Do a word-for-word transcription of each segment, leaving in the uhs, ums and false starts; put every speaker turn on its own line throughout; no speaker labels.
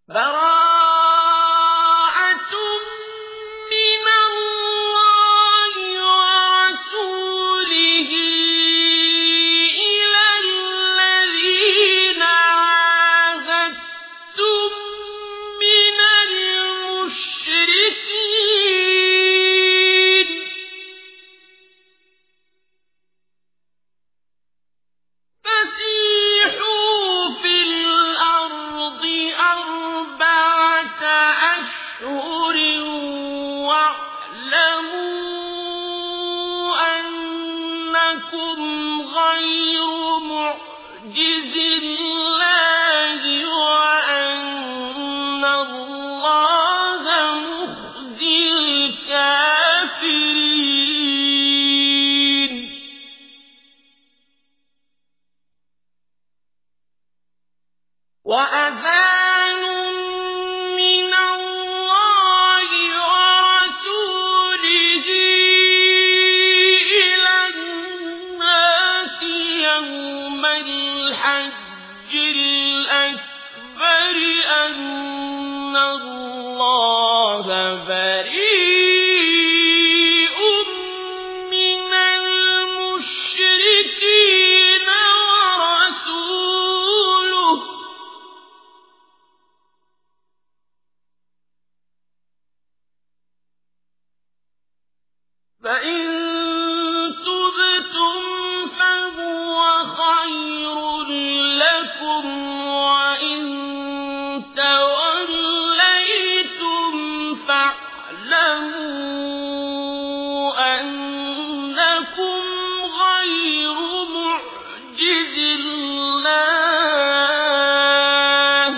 براءة من الله ورسوله إلى الذين عاهدتم من المشركين فسيحوا في الأرض أربعة أشهر واعلموا أنكم غير معجز الله وأن الله مخزي الكافرين وأذان من الله ورسوله إلى الناس يوم الحج الأكبر أن الله بريء من المشركين ورسوله فإن تبتم فهو خير لكم وإن توليتم فاعلموا أنكم غير معجز الله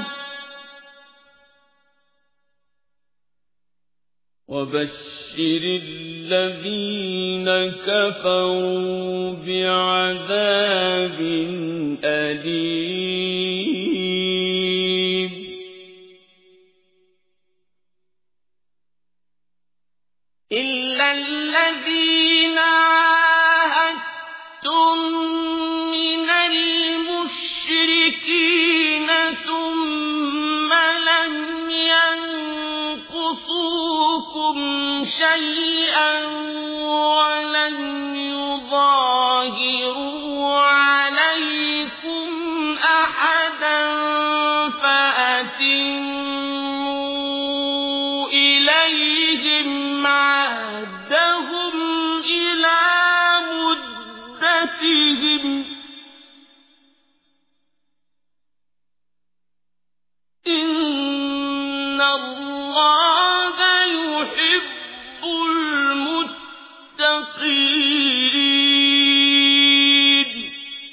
وبشر الذين كفروا بعذاب أليم إلا الذين عاهدتم من المشركين ثم لم ينقصوكم شيئا ولن يظاهروا عليكم أحدا فأتموا إليهم عهدهم إلى مدتهم إن الله يحب المتقين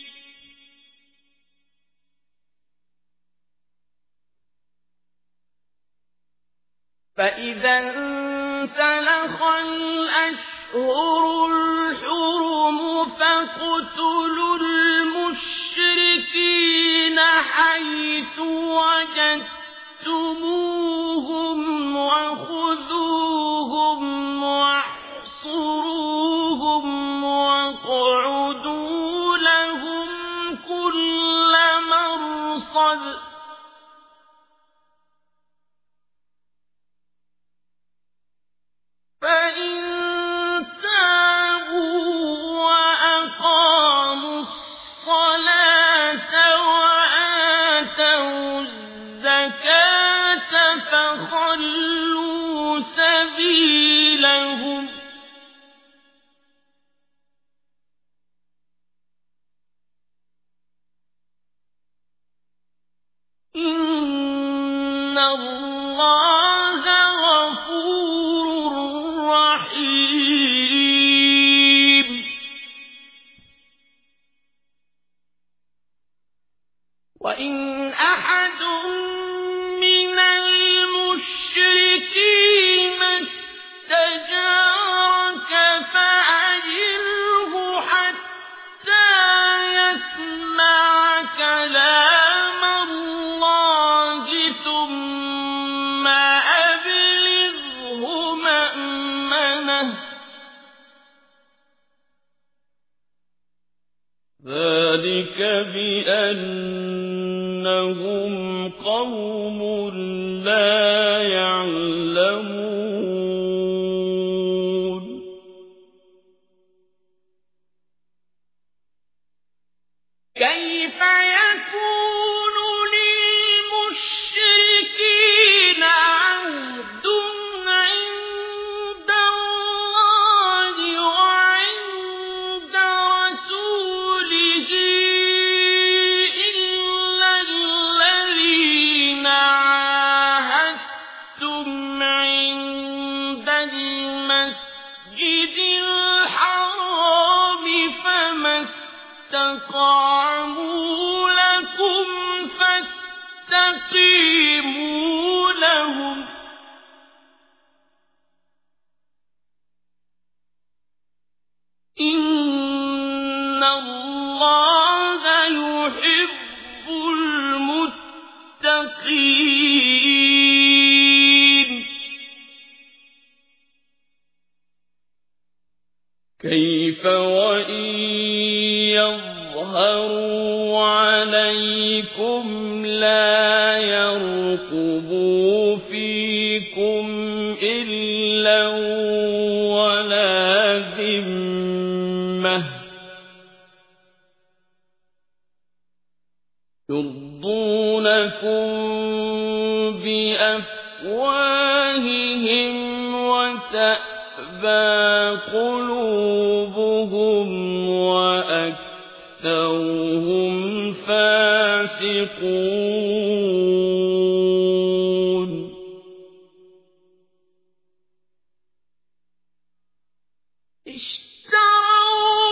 فإذا انسلخ الأشهر الحرم فاقتلوا المشركين حيث وجدتموهم وخذوهم واحصروهم واقعدوا لهم كل مرصد فإن تابوا وأقاموا الصلاة وآتوا الزكاة فخلوا سبيلهم إن الله غفور رحيم وإن أحد من المشركين استجارك فأجره حتى يسمع كلام الله ثم لا يعلمون كيف يكون للمشركين عهد عند الله وعند رسوله إلا الذين عاهدتم عند المسجد الحرام فما استقاموا لكم فاستقيموا لهم إن الله يحب المتقين كيف وإن يظهروا عليكم لا يرقبوا فيكم إلا ولا ذمة يرضونكم بأفواههم وتأبى قلوبهم وأكثرهم فاسقون اشتروا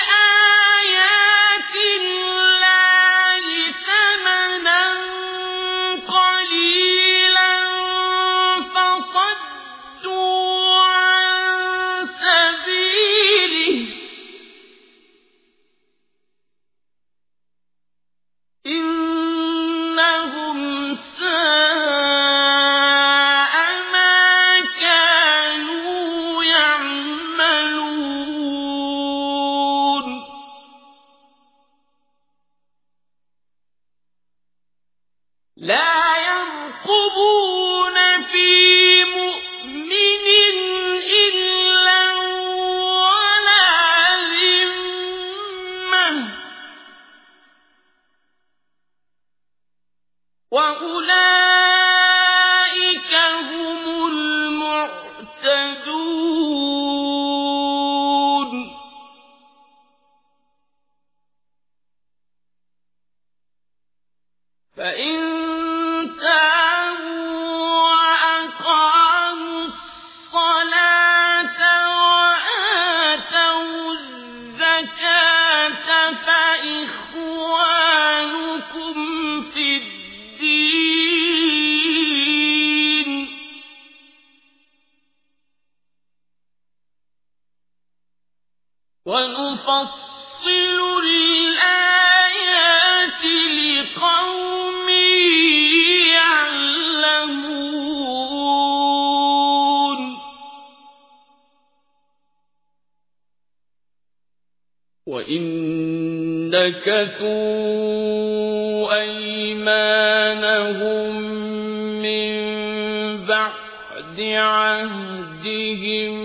بآيات الله ثمنا قليلا فصدوا عن سبيله إنهم ساء ما كانوا يعملون لا يرقبون في مؤمن إلا ولا ذمة وأولئك هم المعتدون فإن تابوا وأقاموا الصلاة وآتوا الزكاة فإخوانكم في الدين ونفصل الآيات لقوم يعلمون وإن نكثوا أيمانهم من بعد عهدهم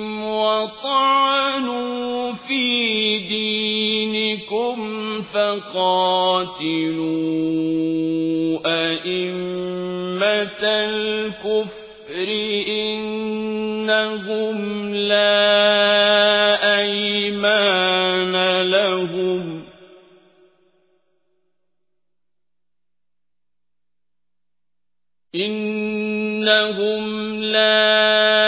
وطعنوا في دينكم فقاتلوا أئمة الكفر إنهم لا أيمان لهم إنهم لا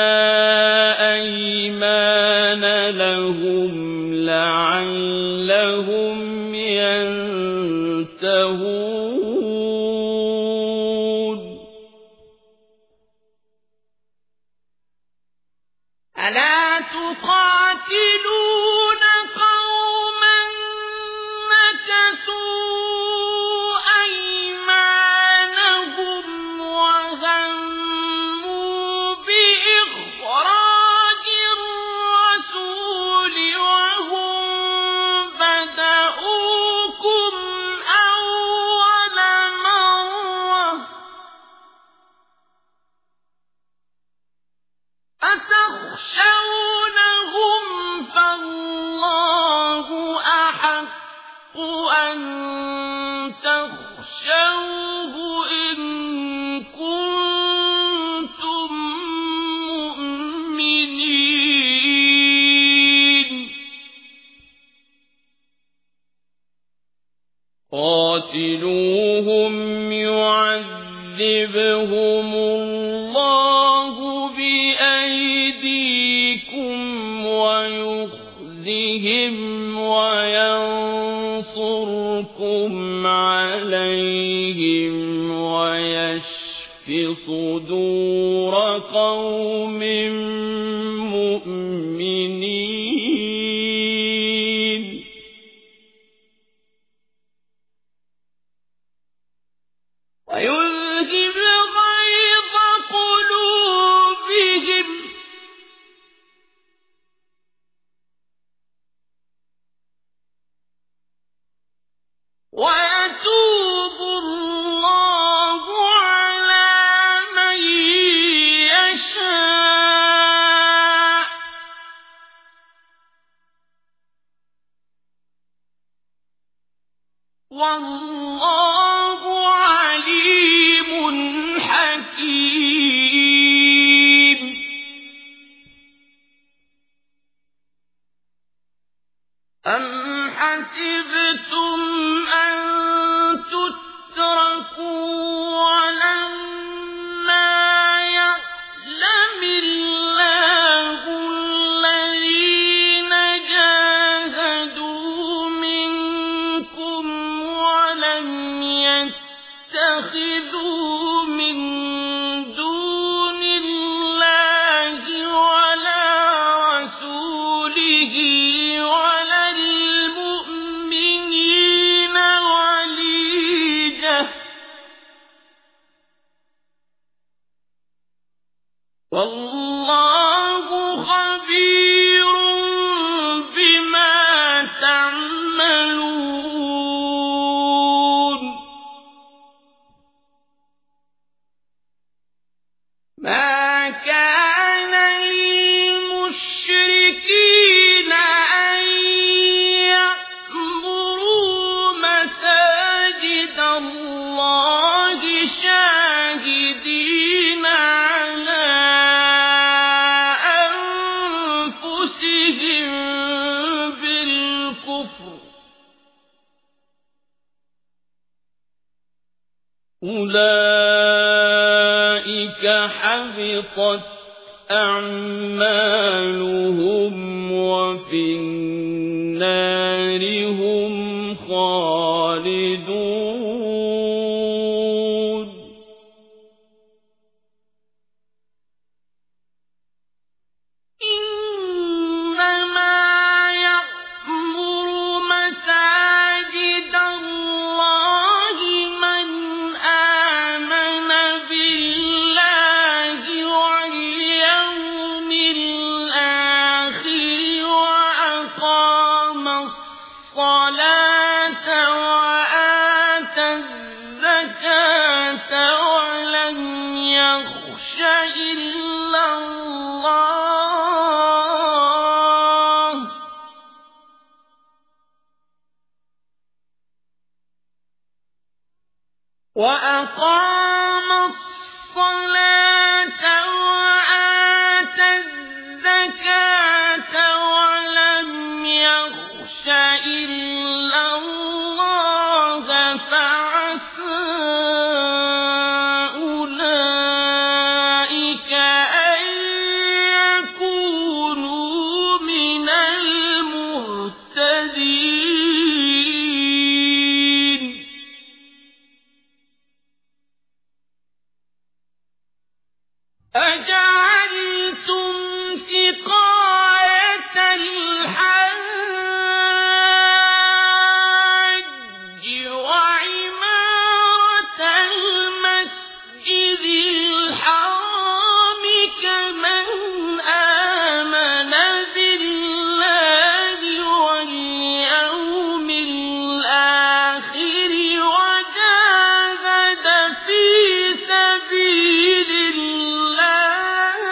أيمان لهم لعلهم ينتهون ألا تقاتلون قوما نكثوا أيمانهم وهموا بإخراج الرسول وهم بدأوكم أول مرة يمددهم الله بأيديكم ويخزهم وينصركم عليهم ويشف صدور قوم مؤمنين ويذهب غيظ قلوبهم ويتوب الله على من يشاء والله عليم حكيم أم حسبتم أن تتركوا ولما يعلم الله الذين جاهدوا منكم ولم يتخذوا من دون الله ولا رسوله ولا المؤمنين وليجة والله خبير بما تعملون ما كان للمشركين أن يأمروا مساجد الله شاهدين على أنفسهم بالكفر أولئك حبطت أعمالهم وفي النار هم خالدون إنما يعمر مساجد الله من آمن بالله واليوم الآخر وأقام الصلاة وآتى الزكاة ولم يخش إلا الله وأقام الصلاة وآتى الزكاة ولم يخش إلا الله فعسى أولئك أن يكونوا من المهتدين أجعلتم سقاية الحاج وعمارة المسجد الحرام كمن آمن بالله واليوم الآخر وجاهد في سبيل الله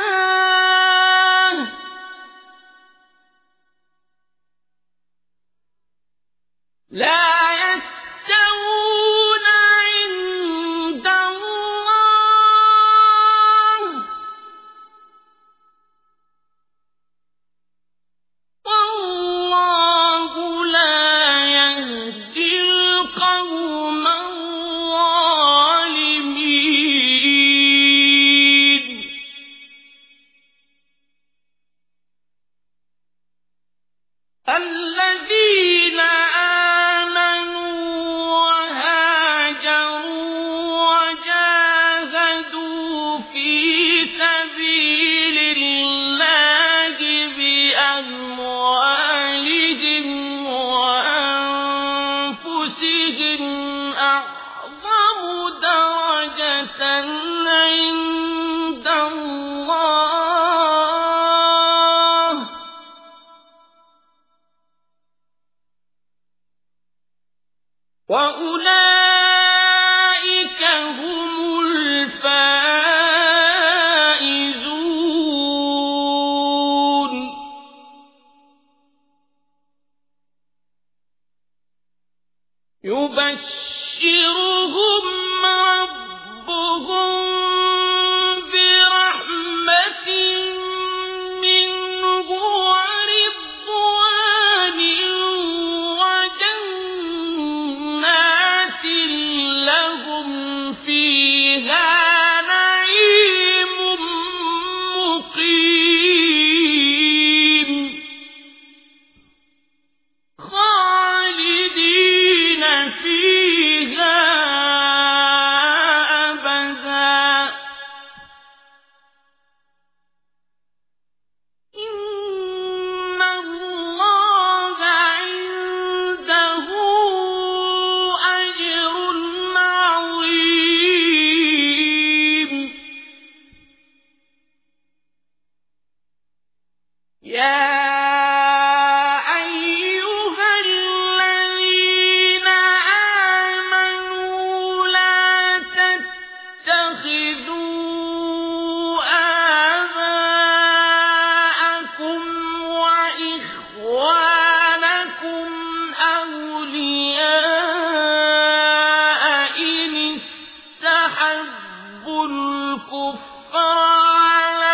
على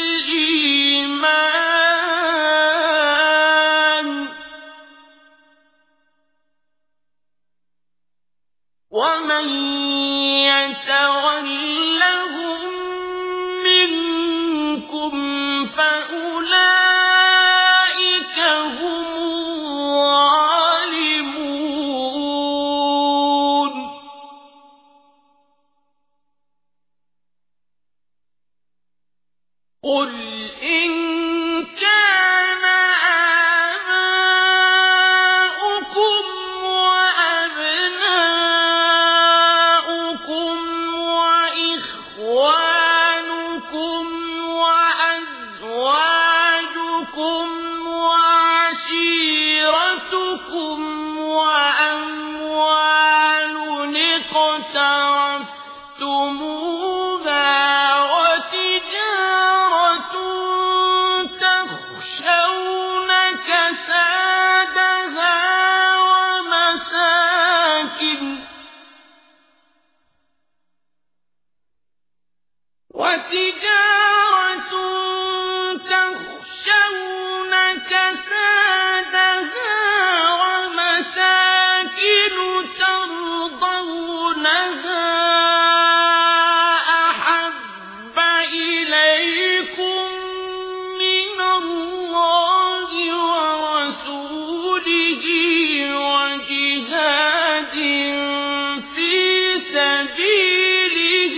الإيمان ومن يتولهم منكم فأولئك هم الظالمون قل إن كان آباؤكم وأبناؤكم وإخوانكم وأزواجكم وعشيرتكم وأموال اقترفتموها وتجارة تخشون كسادها ومساكن وتجارة تخشون كسادها ومساكن ترضونها أحب إليكم من الله ورسوله وجهاد في سبيله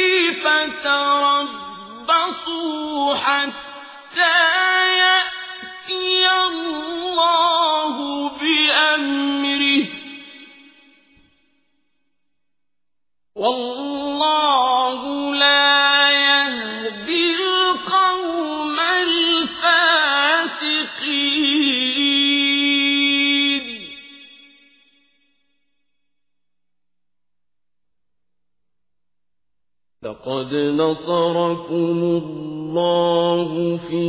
فتربصوا حتى يأتي الله بأمره والله لا يهدي القوم الفاسقين لقد نصركم الله في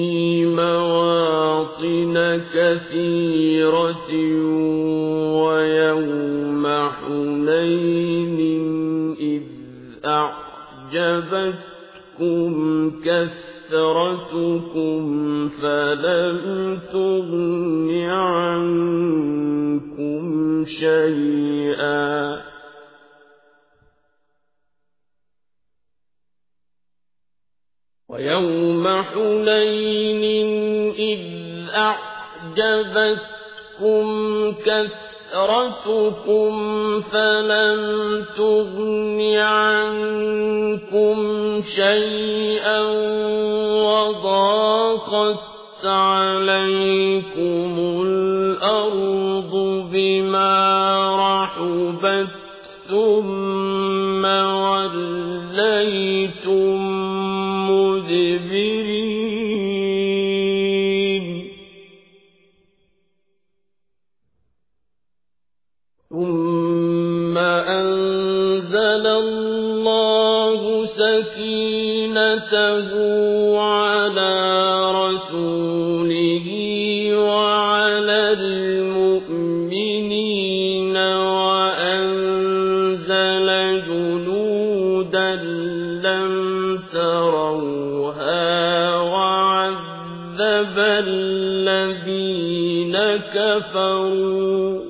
مواطن كثيرة ويوم حنين إذ أعجبتكم كثرتكم فلم تغن عنكم شيئا ويوم حنين إذ أعجبتكم كثرتكم فلم تغن عنكم شيئا وضاقت عليكم الأرض بما رحبت ثم وليتم مدبرين ثم أنزل الله سكينته على رسوله وعلى المؤمنين وأنزل جنودا لم تروها وعذب الذين كفروا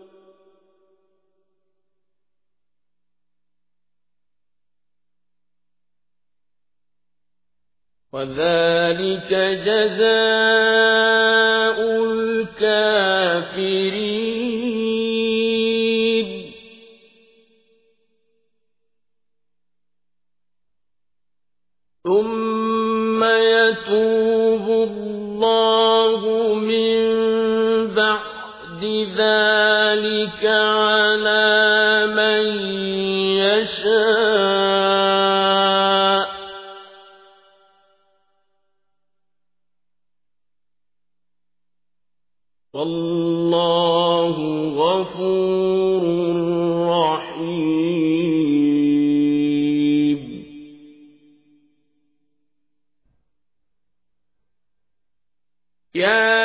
وذلك جزاء الكافرين ثم يتوب الله من بعد ذلك على من يشاء والله غفور رحيم يا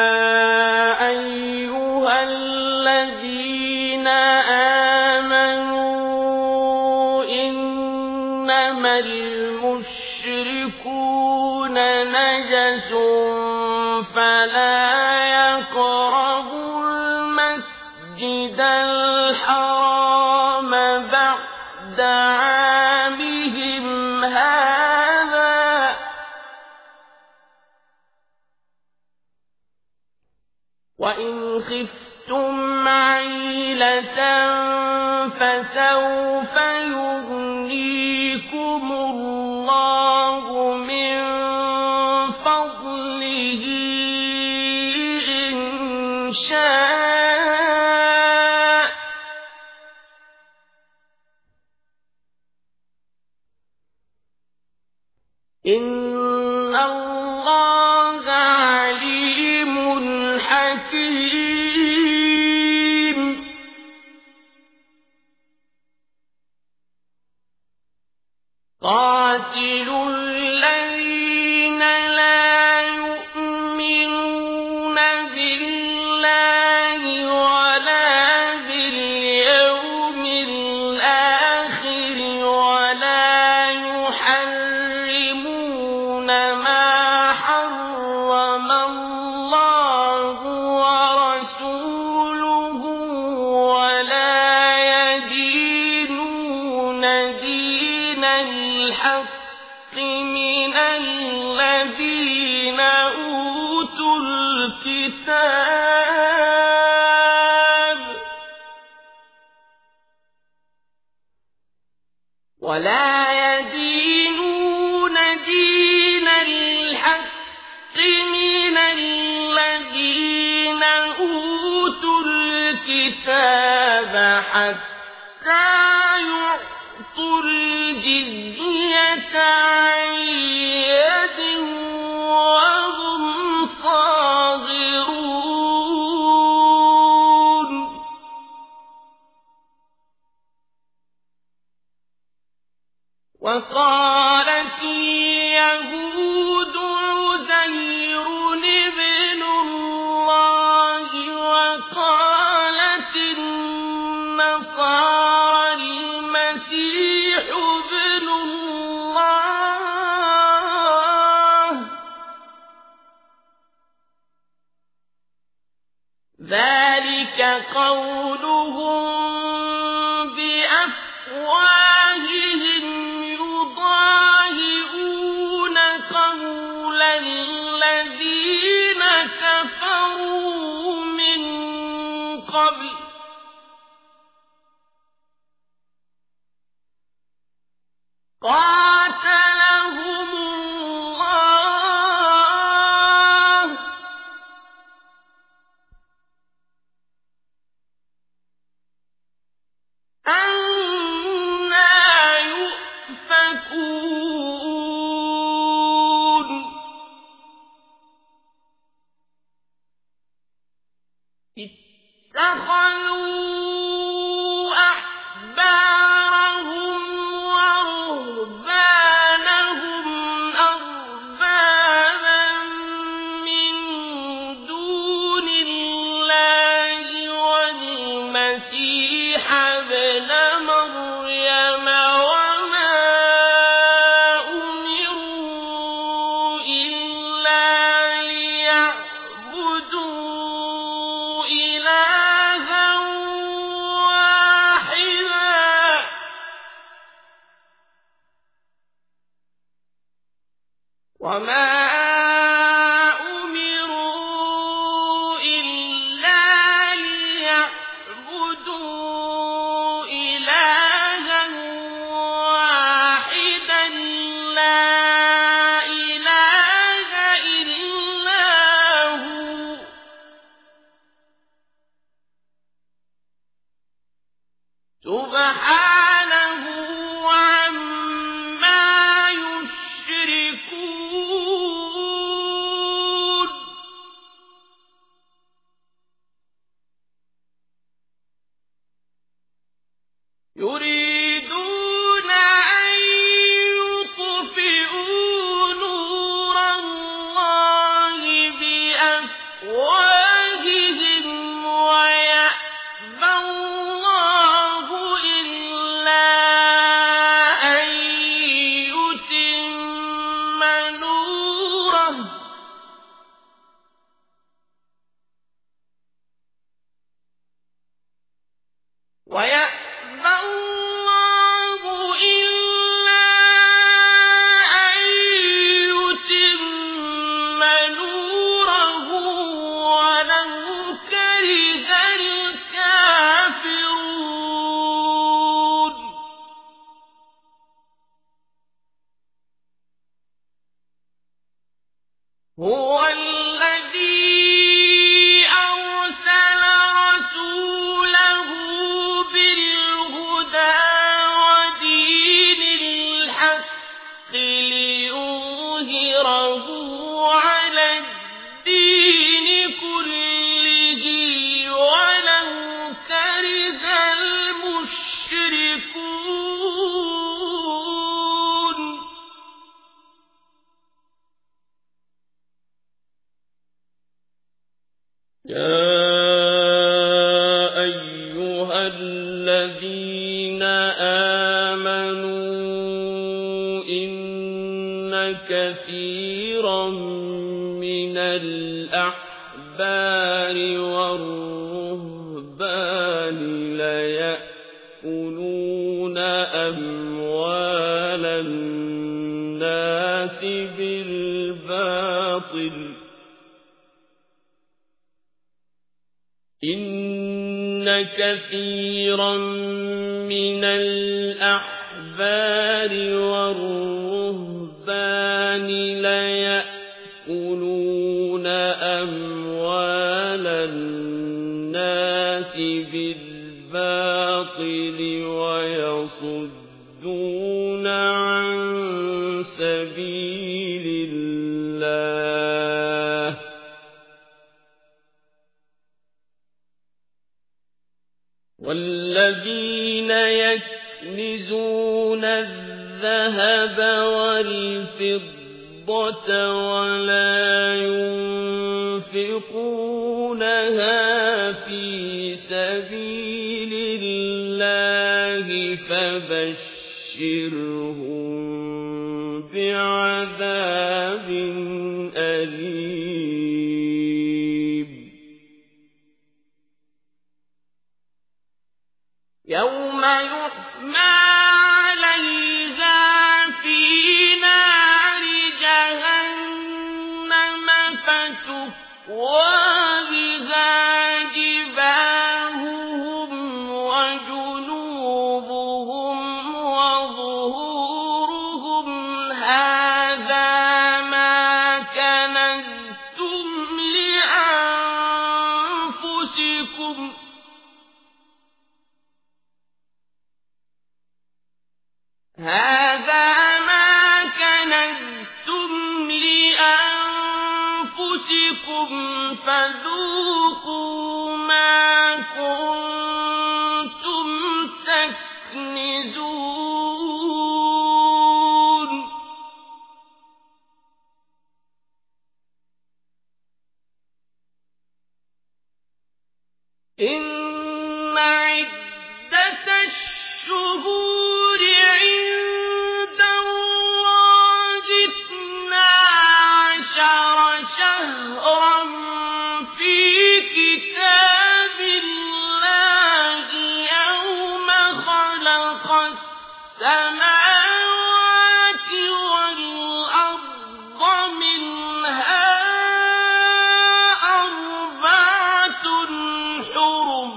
أيها الذين آمنوا إنما المشركون المشركون نجس فلا يقربوا المسجد الحرام بعد عامهم هذا وإن خفتم عيلة فسوف يغنيكم الله من فضله إن شاء إن الله عليم حكيم قاتلوا الذين لا يؤمنون بالله ولا باليوم الآخر ولا يحرمون ما حرم الله ورسوله ولا يدينون دين الحق من الذين أوتوا الكتاب ولا يدينون دين الحق من الذين أوتوا الكتاب حتى يعطوا الجزية عن يد وهم صاغرون وقالت اليهود عزير ابن الله وقالت النصارى المسيح ابن الله ذلك قولهم بأفواههم يضاهئون قول الذين كفروا من قبل قاتلهم الله أنى يؤفكون اتخذوا أحبارهم ورهبانهم أربابا من دون الله والمسيح ابن مريم وما أمروا إلا ليعبدوا إلها واحدا وما أمروا إلا ليعبدوا إلها واحدا لا إله إلا هو سبحانه عما يشركون هو الذي أرسل رسوله بالهدى ودين الحق ليظهره على الدين كله ولو كره المشركون يا أيها الذين آمنوا إن كثيرا من الأحبار والرهبان ليأكلون أموال الناس بالباطل إن كثيرا من الأحبار والرهبان ليأكلون أموال الناس بالباطل ويصدون عن سبيل الله والذين يكنزون الذهب والفضة ولا ينفقونها في سبيل الله فبشرهم بعذاب أليم يوم يحمى عليها في نار جهنم فتكوى بها جباههم وجنوبهم وظهورهم هذا ما كنزتم لأنفسكم هذا ما كنزتم لأنفسكم فذوقوا ما كنتم تكنزون إن عدة الشهور عند الله اثنا عشر شهرا في كتاب الله يوم خلق السماوات والأرض منها أربعة حرم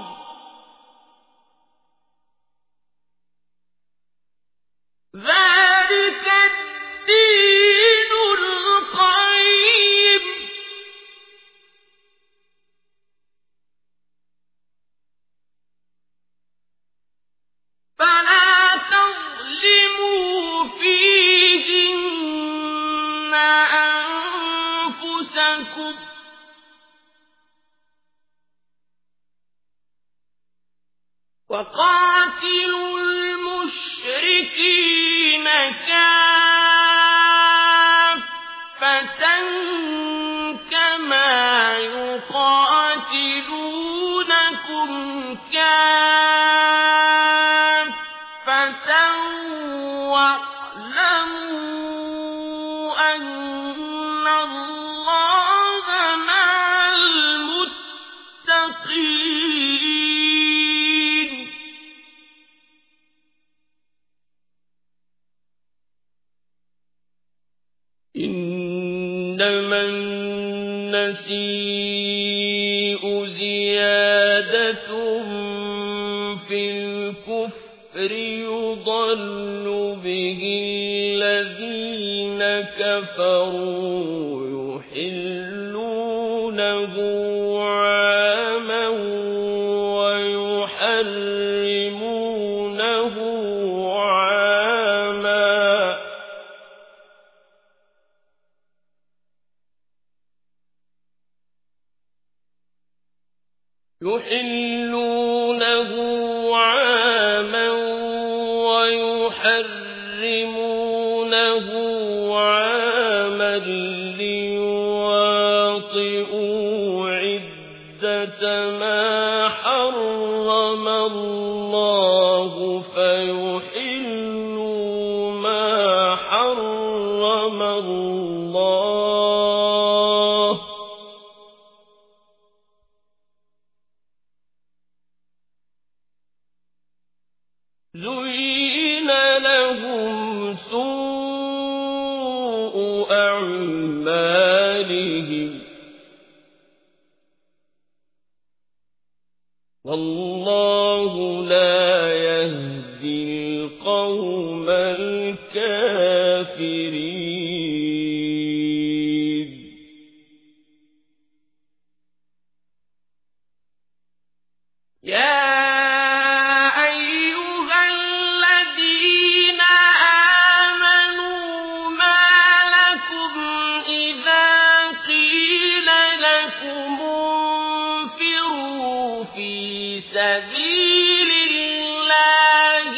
ذلك الدين القيم فلا تظلموا فيهن أنفسكم وقاتلوا المشركين كافة كما يقاتلونكم كافة واعلموا أن الله مع المتقين إنما النسيء زيادة في الكفر يضل به الذين كفروا يحلونه عاما ويحرمونه عاما يحلونه عاما ويحرمونه عاما ليواطئوا عدة ما حرم الله فيحلوا ما حرم الله زين لهم سوء أعمالهم والله لا يهدي القوم الكافرين يا سبيل الله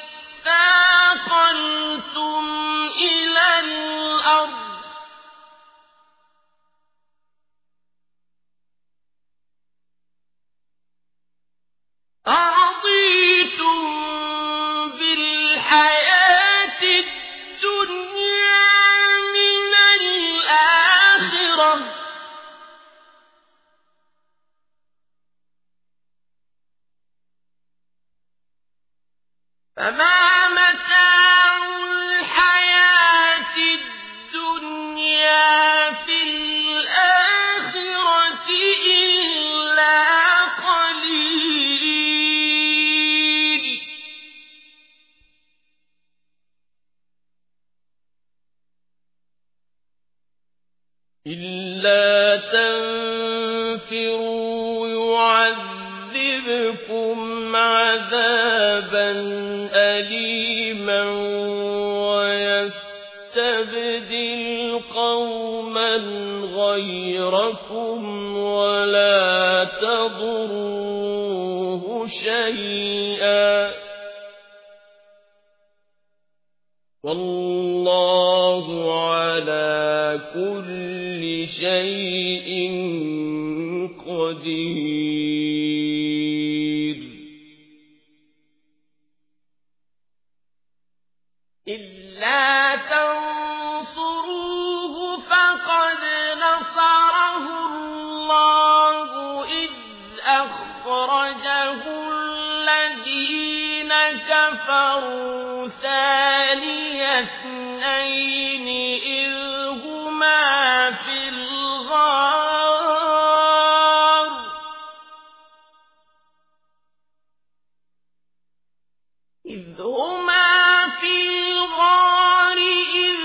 اثاقلتم إلى الأرض أرضيتم بالحياة الدنيا من الآخرة فما متاع الحياة الدنيا في الآخرة إلا قليل إلا تنفروا يعذبكم عذابا أليما ويستبدل قوما غيركم ولا تضروه شيئا والله على كل شيء قدير إلا تنصروه فقد نصره الله إذ أخرجه الذين كفروا ثاني اثنين إذ هما في الغار إذ هما في الغار إذ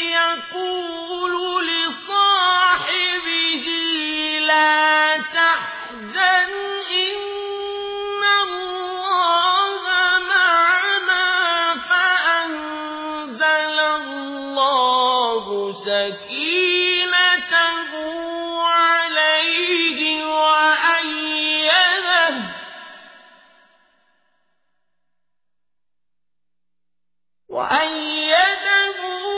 يقول لصاحبه لا تحزن إن الله معنا فأنزل الله سكينته عليه وأيده وأيده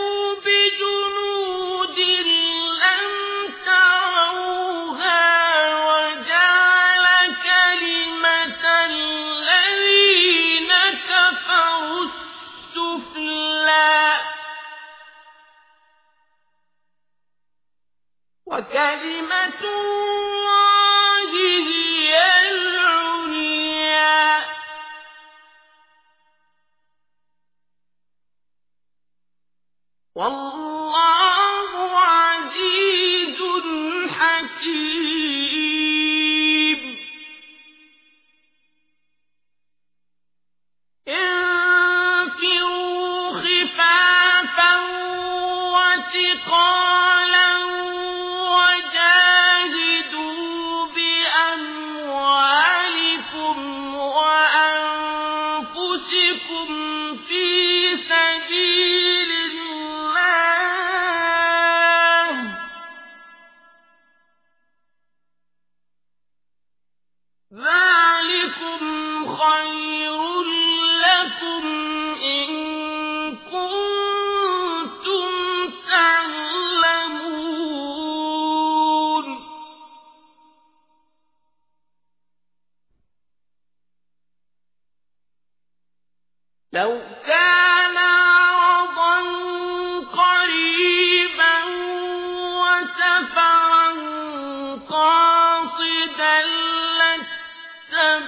بجنود لم تروها وجعل كلمة الذين كفروا السفلى وكلمة الله هي العليا والله عزيز حكيم انفروا خفافا وثقالا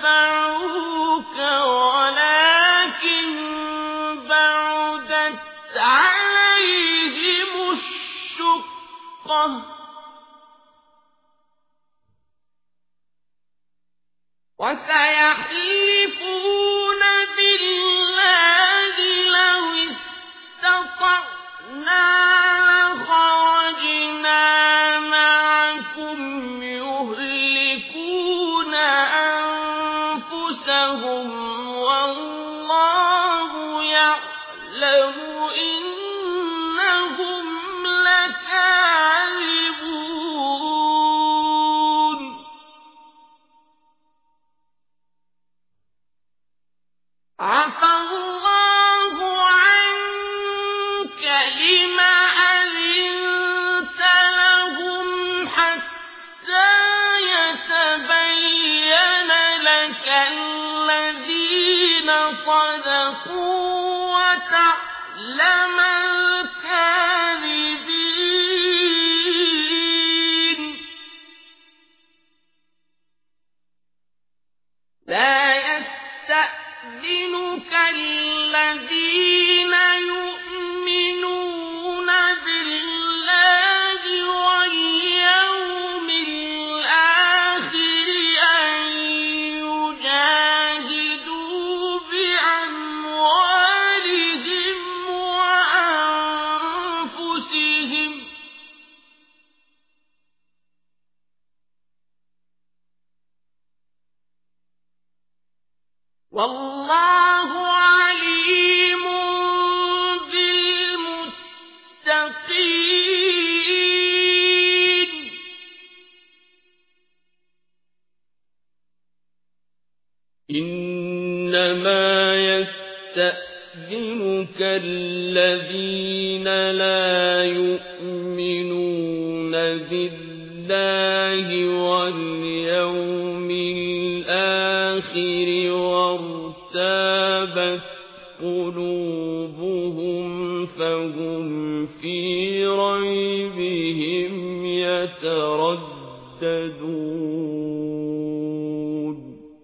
اتَّبَعُوكَ وَلَٰكِن بَعُدَتْ عَلَيْهِمُ الشُّقَّةُ وَسَيَحْلِفُونَ بِاللَّهِ لَوِ اسْتَطَعْنَا لَخَرَجْنَا مَعَكُمْ يُهْلِكُونَ أَنفُسَهُمْ وَاللَّهُ يَعْلَمُ إِنَّهُمْ لَكَاذِبُونَ عَفَا اللَّهُ عَنكَ لِمَ أَذِنتَ لَهُمْ حَتَّىٰ يَتَبَيَّنَ لَكَ الَّذِينَ صَدَقُوا وَتَعْلَمَ الْكَاذِبِينَ لَا يَسْتَأْذِنُكَ الَّذِينَ يُؤْمِنُونَ بِاللَّهِ وَالْيَوْمِ الْآخِرِ أَن يُجَاهِدُوا بِأَمْوَالِهِمْ وَأَنفُسِهِمْ ۗ وَاللَّهُ عَلِيمٌ بِالْمُتَّقِينَ إِنَّمَا يَسْتَأْذِنُكَ الَّذِينَ لَا يُؤْمِنُونَ بِاللَّهِ وَالْيَوْمِ الْآخِرِ وَارْتَابَتْ قُلُوبُهُمْ فَهُمْ فِي رَيْبِهِمْ يَتَرَدَّدُونَ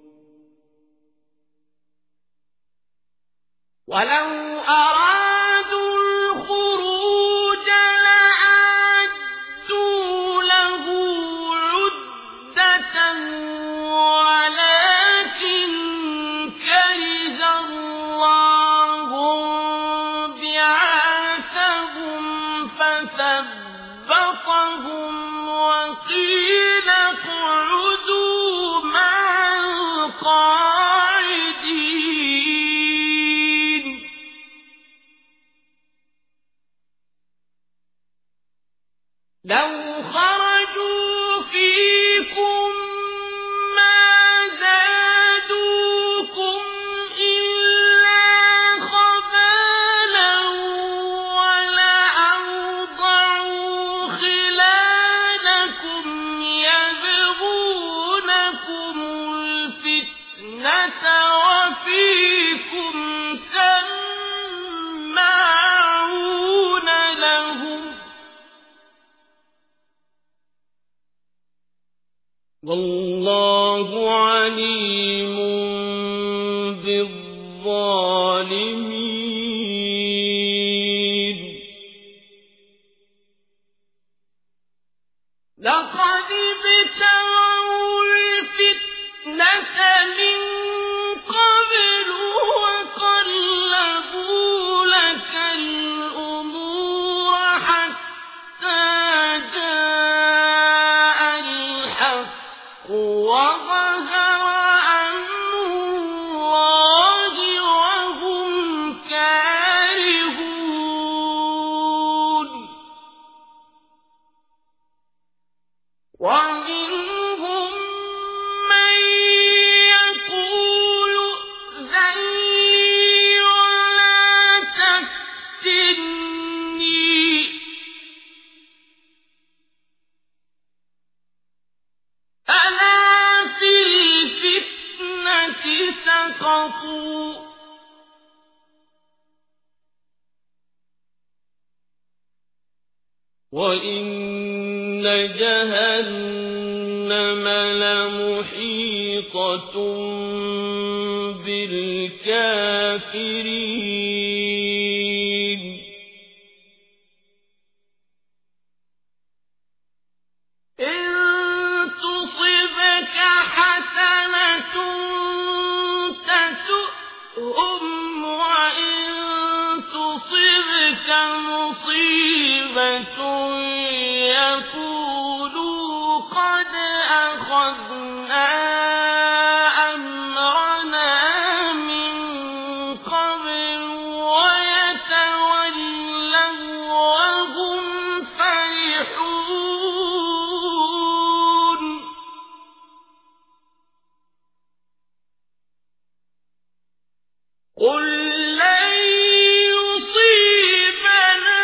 وَلَوْ أَرَادُوا الْخُرُوجَ لَأَعَدُّوا لَهُ عُدَّةً وَلَٰكِن كَرِهَ اللَّهُ بِعَاثَهُمْ فَثَبَّطَهُمْ وَقِيلَ اقْعُدُوا مَعَ الْقَاعِدِينَ لَوْ خَرَجُوا فِيكُم مَّا زَادُوكُمْ إِلَّا خَبَالًا وَلَأَوْضَعُوا خِلَالَكُمْ يَبْغُونَكُمُ الْفِتْنَةَ وَفِيكُمْ سَمَّاعُونَ لَهُمْ ۗ وَاللَّهُ عَلِيمٌ بِالظَّالِمِينَ لَقَدِ ابْتَغَوُا الْفِتْنَةَ مِن قَبْلُ وَقَلَّبُوا لَكَ الْأُمُورَ حَتَّىٰ جَاءَ الْحَقُّ وَظَهَرَ أَمْرُ اللَّهِ وَهُمْ كَارِهُونَ وَمِنْهُم مَّن يَقُولُ ائْذَن لِّي وَلَا تَفْتِنِّي ۚ أَلَا فِي الْفِتْنَةِ سَقَطُوا ۗ وَإِنَّ جَهَنَّمَ لَمُحِيطَةٌ مُحِيطَةٌ بِالْكَافِرِينَ إِن تُصِبْكَ حَسَنَةٌ تَسُؤْهُمْ وَإِن تُصِبْكَ مُصِيبَةٌ يَقُولُوا قَدْ أَخَذْنَا أَمْرَنَا مِن قَبْلُ وَيَتَوَلَّوْا وَهُمْ فَرِحُونَ قُل لَّن يُصِيبَنَا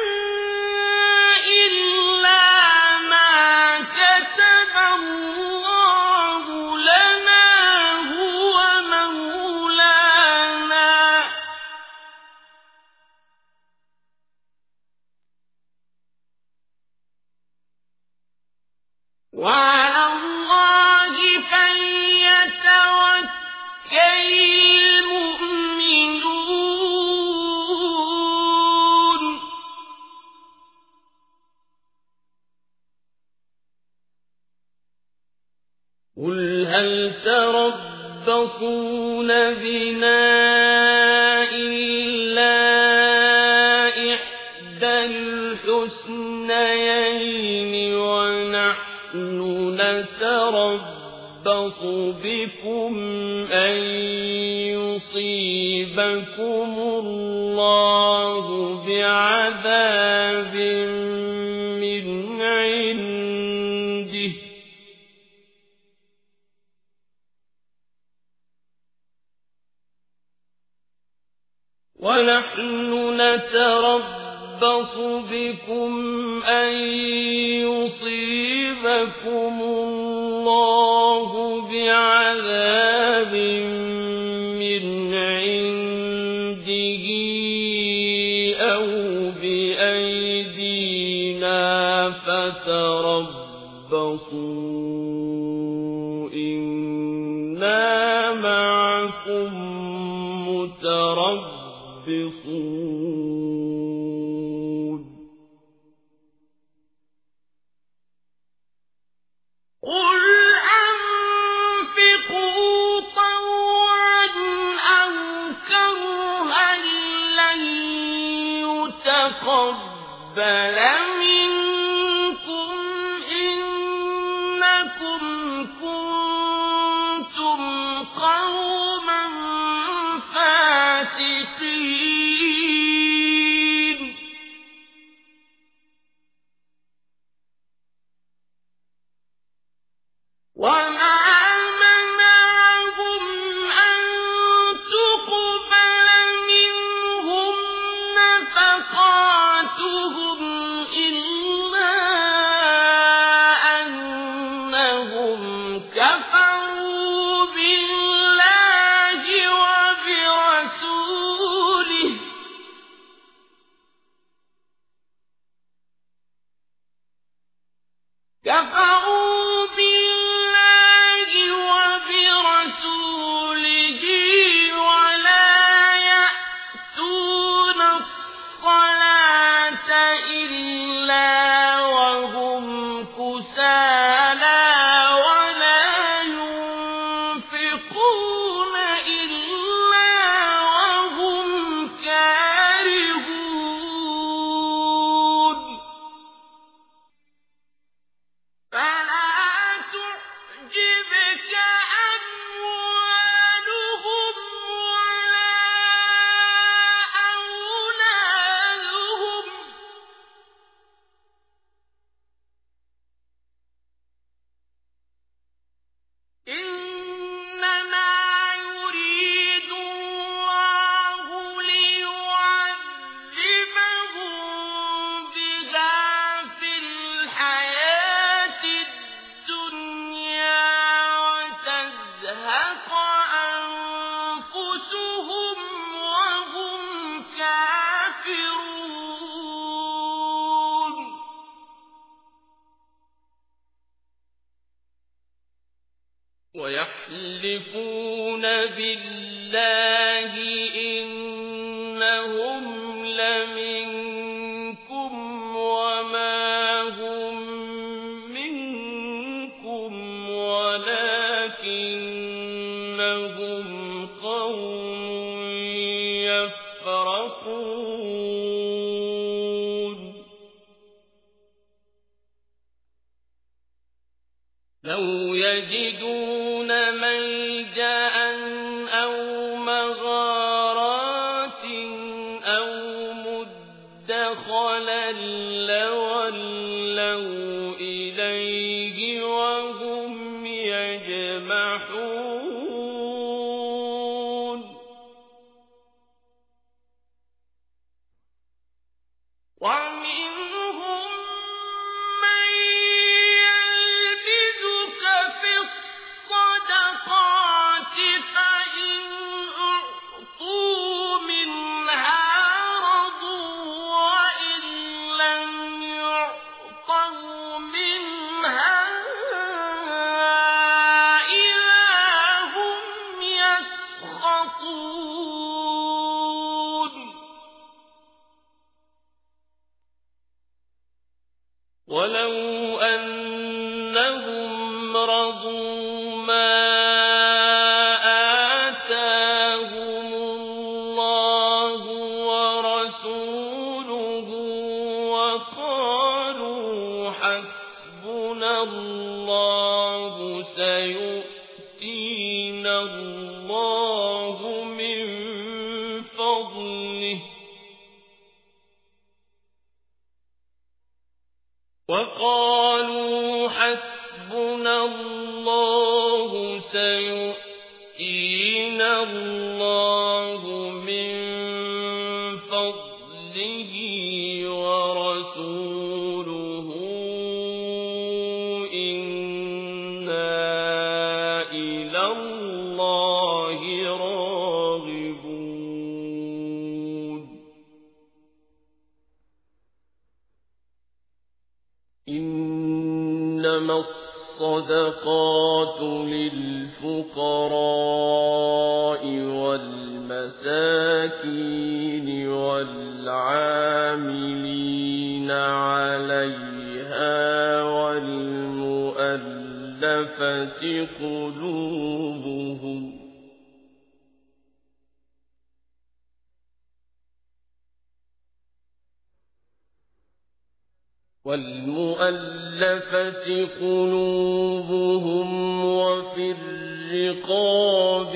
إِلَّا مَا كَتَبَ اللَّهُ لَنَا هُوَ مَوْلَانَا ۚ وَعَلَى اللَّهِ فَلْيَتَوَكَّلِ الْمُؤْمِنُونَ قُلْ هَلْ تَرَبَّصُونَ بِنَا إِلَّا إِحْدَى الْحُسْنَيَيْنِ وَنَحْنُ نَتَرَبَّصُ بِكُمْ أَن يُصِيبَكُمُ اللَّهُ بِعَذَابٍ مِّنْ عِندِهِ وَنَحْنُ نَتَرَبَّصُ بِكُمْ أَن يُصِيبَكُمُ اللَّهُ بِعَذَابٍ مِّنْ عِندِهِ أَوْ بِأَيْدِينَا فَتَرَبَّصُوا إِنَّا مَعَكُمْ مُتَرَبِّصُونَ قُلْ أَنفِقُوا طَوْعًا أَوْ كَرْهًا لَّن يُتَقَبَّلَ مِنكُمْ إِنَّكُمْ كُنتُمْ قَوْمًا فَاسِقِينَ وَمَا مَنَعَهُمْ أَن تُقْبَلَ مِنْهُمْ نَفَقَاتُهُمْ إِلَّا أَنَّهُمْ كَفَرُوا بِاللَّهِ وَبِرَسُولِهِ كَفَرُوا بِاللَّهِ وَبِرَسُولِهِ وَلَا يَأْتُونَ الصَّلَاةَ إِلَّا وَهُمْ كُسَالَىٰ وَلَا يُنفِقُونَ إِلَّا وَهُمْ كَارِهُونَ فَلَا يحلفون بالله إنهم لمنكم وما هم منكم ولكنهم قوم يفرقون لو يجدون ملجأ أو مغارات أو مدخلا لولوا إليه وهم يجمحون ومنهم من يلبسك في الصدقات فإن أعطوا منها رضوا وإن لم يعطوا منها إذا هم يسخطون ولو أنهم رضوا ما آتاهم الله ورسوله وقالوا حسبنا الله سيؤتينا الله من فضله وقالوا حسبنا الله سيؤتينا الله من فضله ورسوله إنا إلى الله راغبون إنما الصدقات للفقراء والمساكين والعاملين عليها والمؤلفة قلوبهم والمؤلفة قلوبهم وفي الرقاب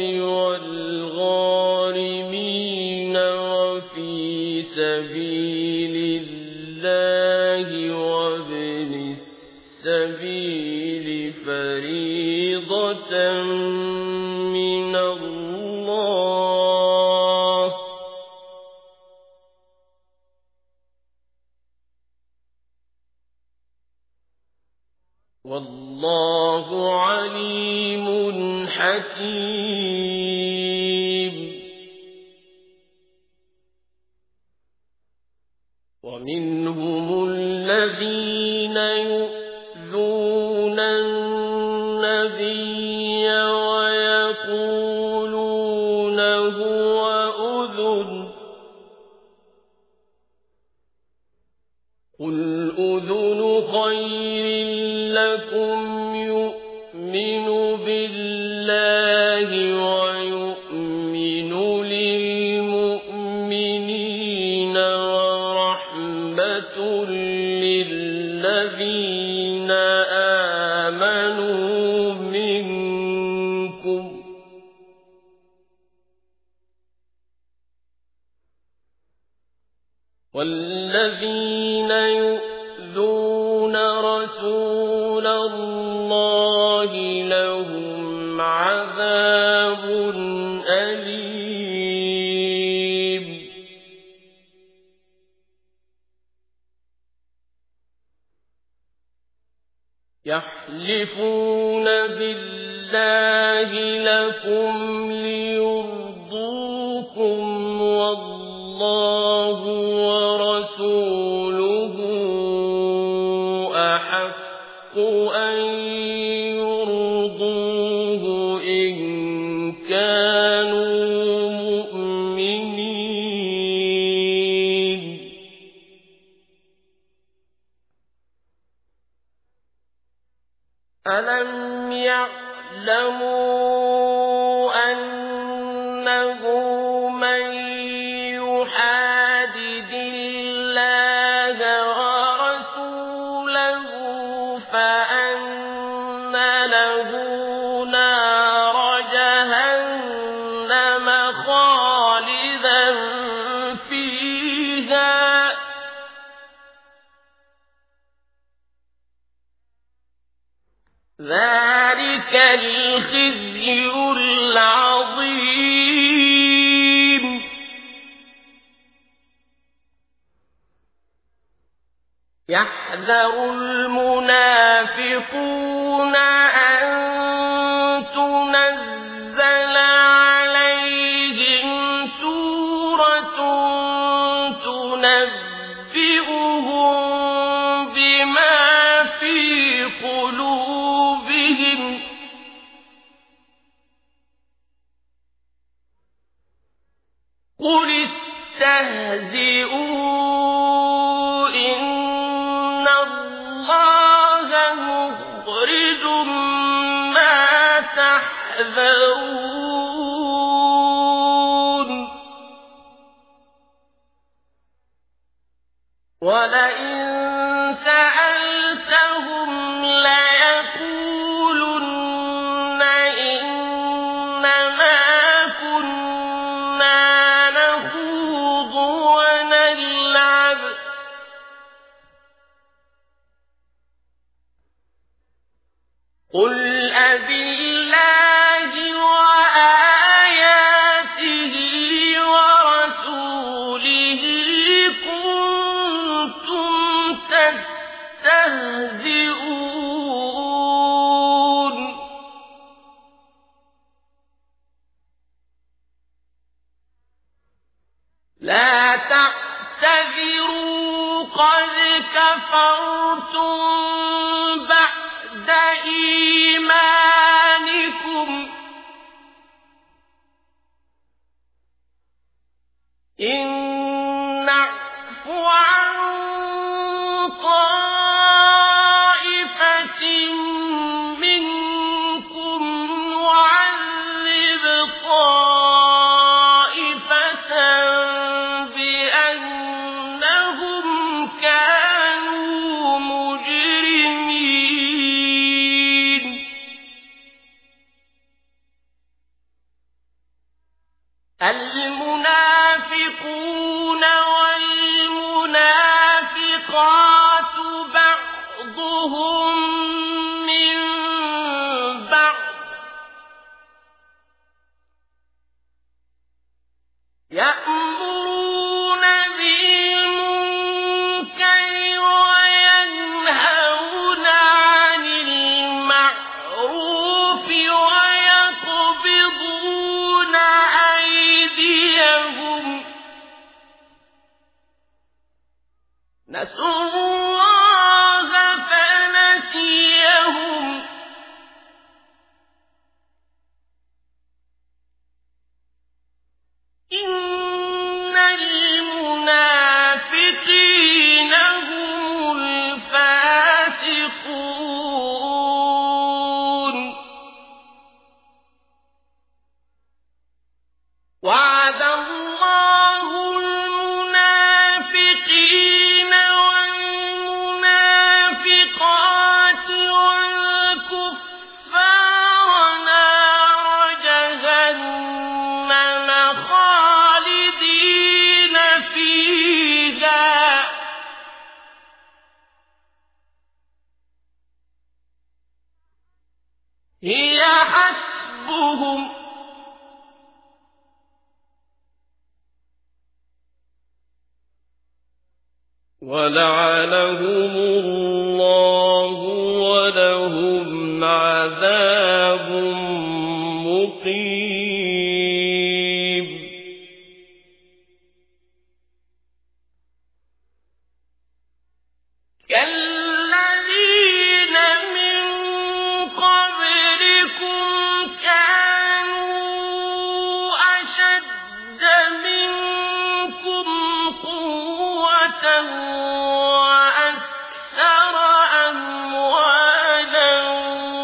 والغارمين وفي سبيل الله وابن السبيل فريضة من الله والله عليم حكيم ومنهم الذين يؤذون النبي ويقولون هو أذن قل أذن خير لكم يؤمن بالله ويؤمن للمؤمنين ورحمة للذين آمنوا منكم والذين يؤذون رسول الله لهم عذاب أليم يحلفون بالله لكم ليرضوكم والله ورسوله أحق أن يرضوه إن ألم يعلموا أنه من يحادد الله ورسوله فأن له نار جهنم خالدا فيها ذلك الخزي العظيم يحذر المنافقون أن تنزل عليهم سورة تنبئهم بما في قلوبهم قل استهزئوا إن الله مخرج ما تحذرون ولئن سألتهم ليقولن إنما كنا نخوض ونلعب قل أبالله وآياته ورسوله كنتم تستهزئون لا تعتذروا قد كفرتم بعد إيمانكم إن نعف عن طائفة منكم نعذب طائفة بأنهم كانوا مجرمين المنافقون والمنافقات بعضهم من بعض يأمرون بالمنكر وينهون عن المعروف ويقبضون أيديهم نسوا الله فنسيهم إن المنافقين هم الفاسقون وعد الله المنافقين والمنافقات والكفار نار جهنم خالدين فيها هي حسبهم ولعنهم الله ولهم عذاب مقيم كالذين من قبلكم كانوا أشد منكم قوة وأكثر أموالا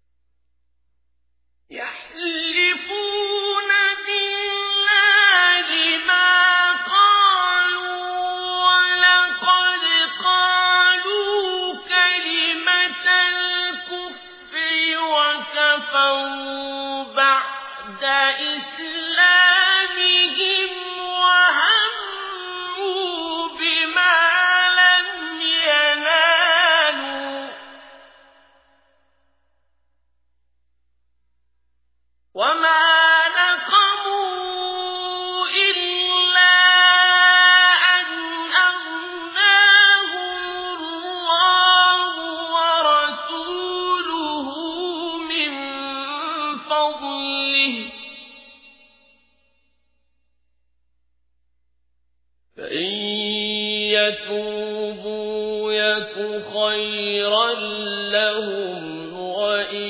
يتوبوا يك خيرا لهم وإن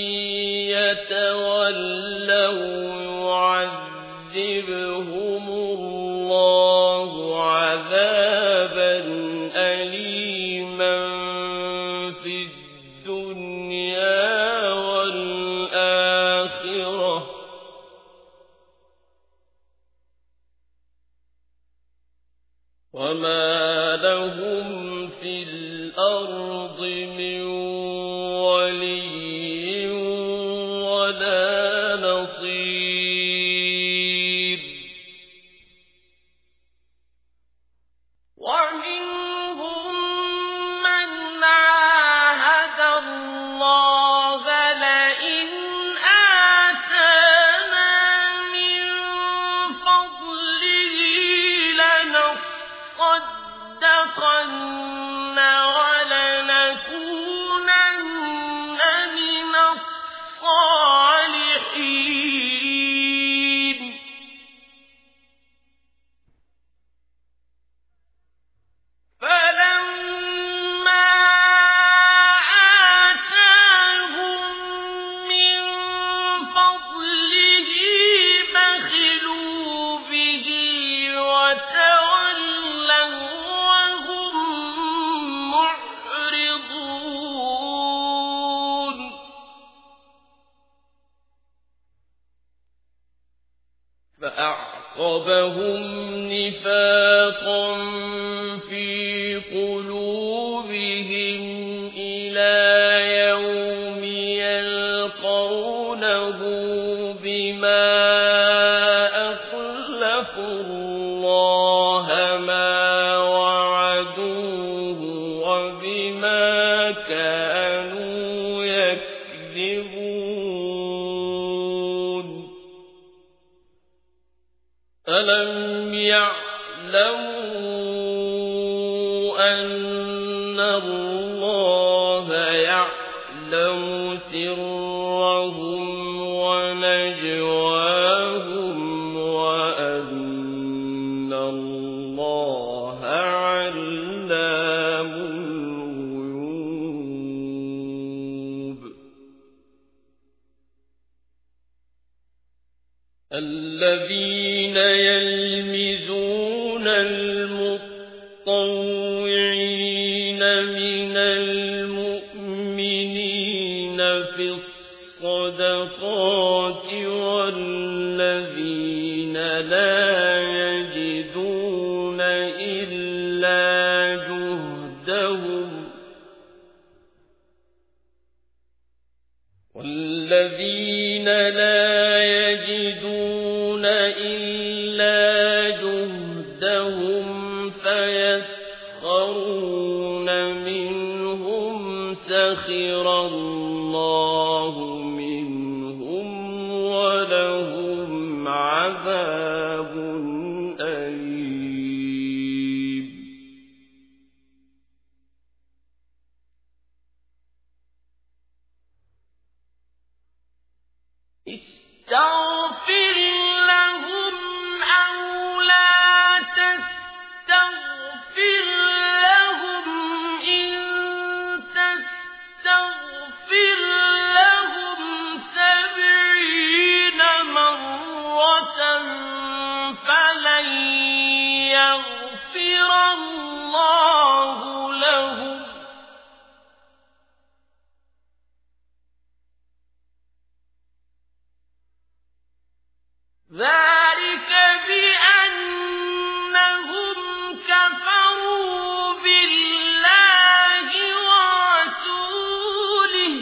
يتولوا يعذبهم الله عذابا أليما في الدنيا والآخرة وما لهم في الأرض من ولي ولا نصير ومنهم من عاهد الله لئن آتانا من فضله لنصدقن ولنكونن من الصالحين فلما آتاهم من فضله بخلوا به وتولوا وهم معرضون فأعقبهم نفاقا في قلوبهم إلى يوم يلقونه بما أخلفوا الله ما وعدوه وبما كانوا يكذبون ألم يعلموا أن الله يعلم سرهم ونجواهم وأن الله علام الغيوب الذين يلمزون المطوعين من المؤمنين في الصدقات والذين لا يجدون إلا جهدهم والذين لا يجدون إلا جهدهم فيسخرون منهم سخر الله منهم ولهم عذاب أليم استغفر لهم أو لا تستغفر لهم إن تستغفر لهم سبعين مرة فلن يغفر الله لهم ذلك بأنهم كفروا بالله ورسوله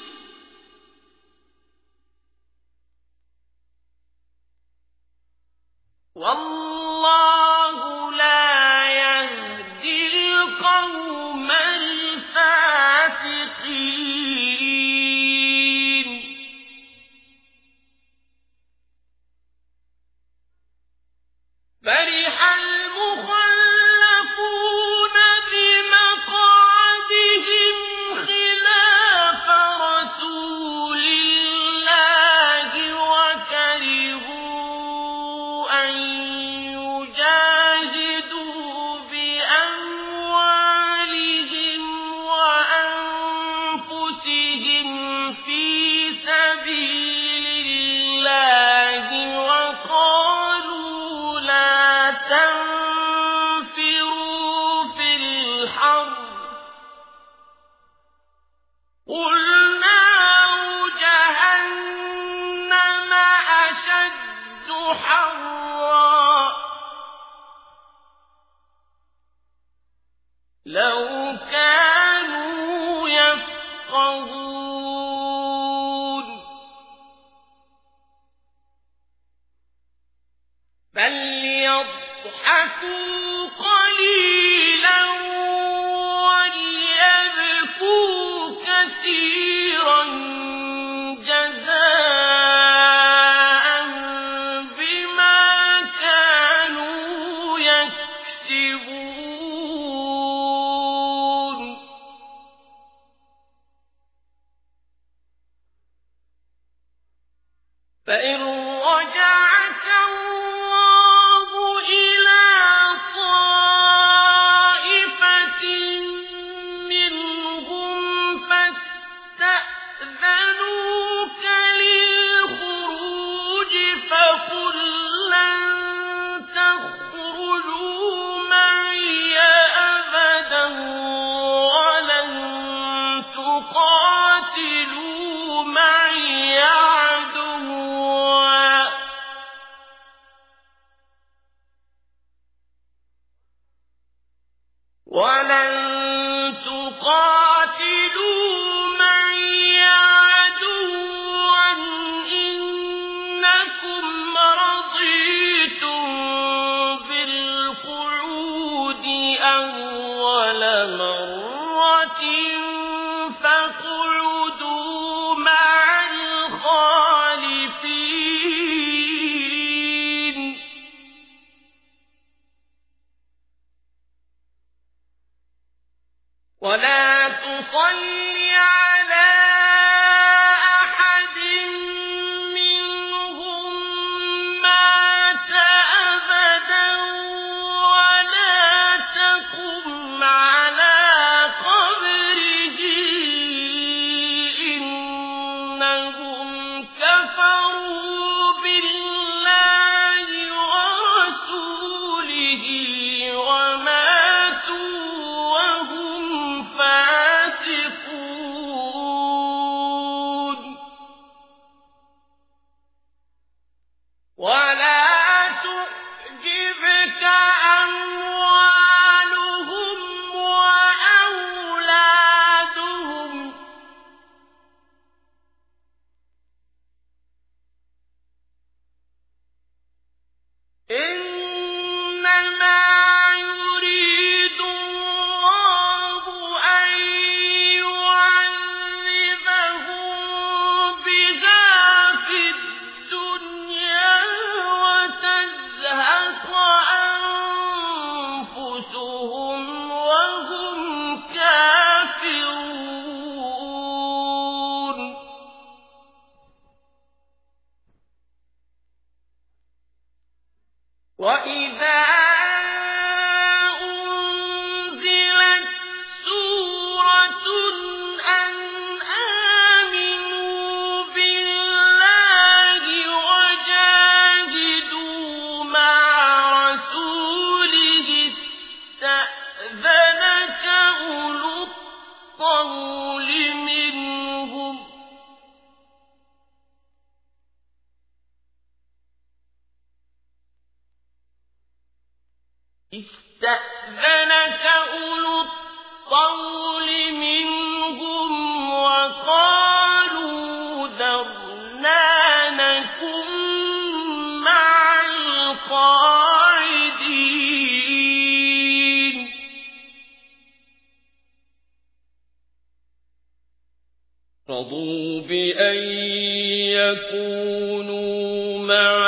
والله لا يهدي القوم الفاسقين. في سبيل الله وقالوا لا تنفروا في الحر قل نار جهنم أشد حرا لو كانوا يفقهون فليضحكوا قليلا وليبكوا كثيرا جزاء بما كانوا يكسبون فإن رجعك الله إلى طائفة منهم فاستأذنوك للخروج فقل لن تخرجوا معي أبدا ولن تقاتلوا معي عدوا ولن تقاتلوا معي عدوا إنكم رضيتم بالقعود أول مرة فاقعدوا مع الخالفين ولا تصل على أحد منهم مات أبدا ولا تقم على قبره إنهم كفروا بالله ورسوله وماتوا وهم فاسقون ولا تعجبك أموالهم وأولادهم إنما يريد الله أن يعذبهم بها في الدنيا وتزهق أنفسهم وهم كافرون وإذا أنزلت سورة أن آمنوا بالله وجاهدوا مع رسوله استأذنك أولو الطول منهم استأذنك أولو الطول منهم وقالوا ذرنا نكن مع القاعدين رضوا بأن يكونوا مع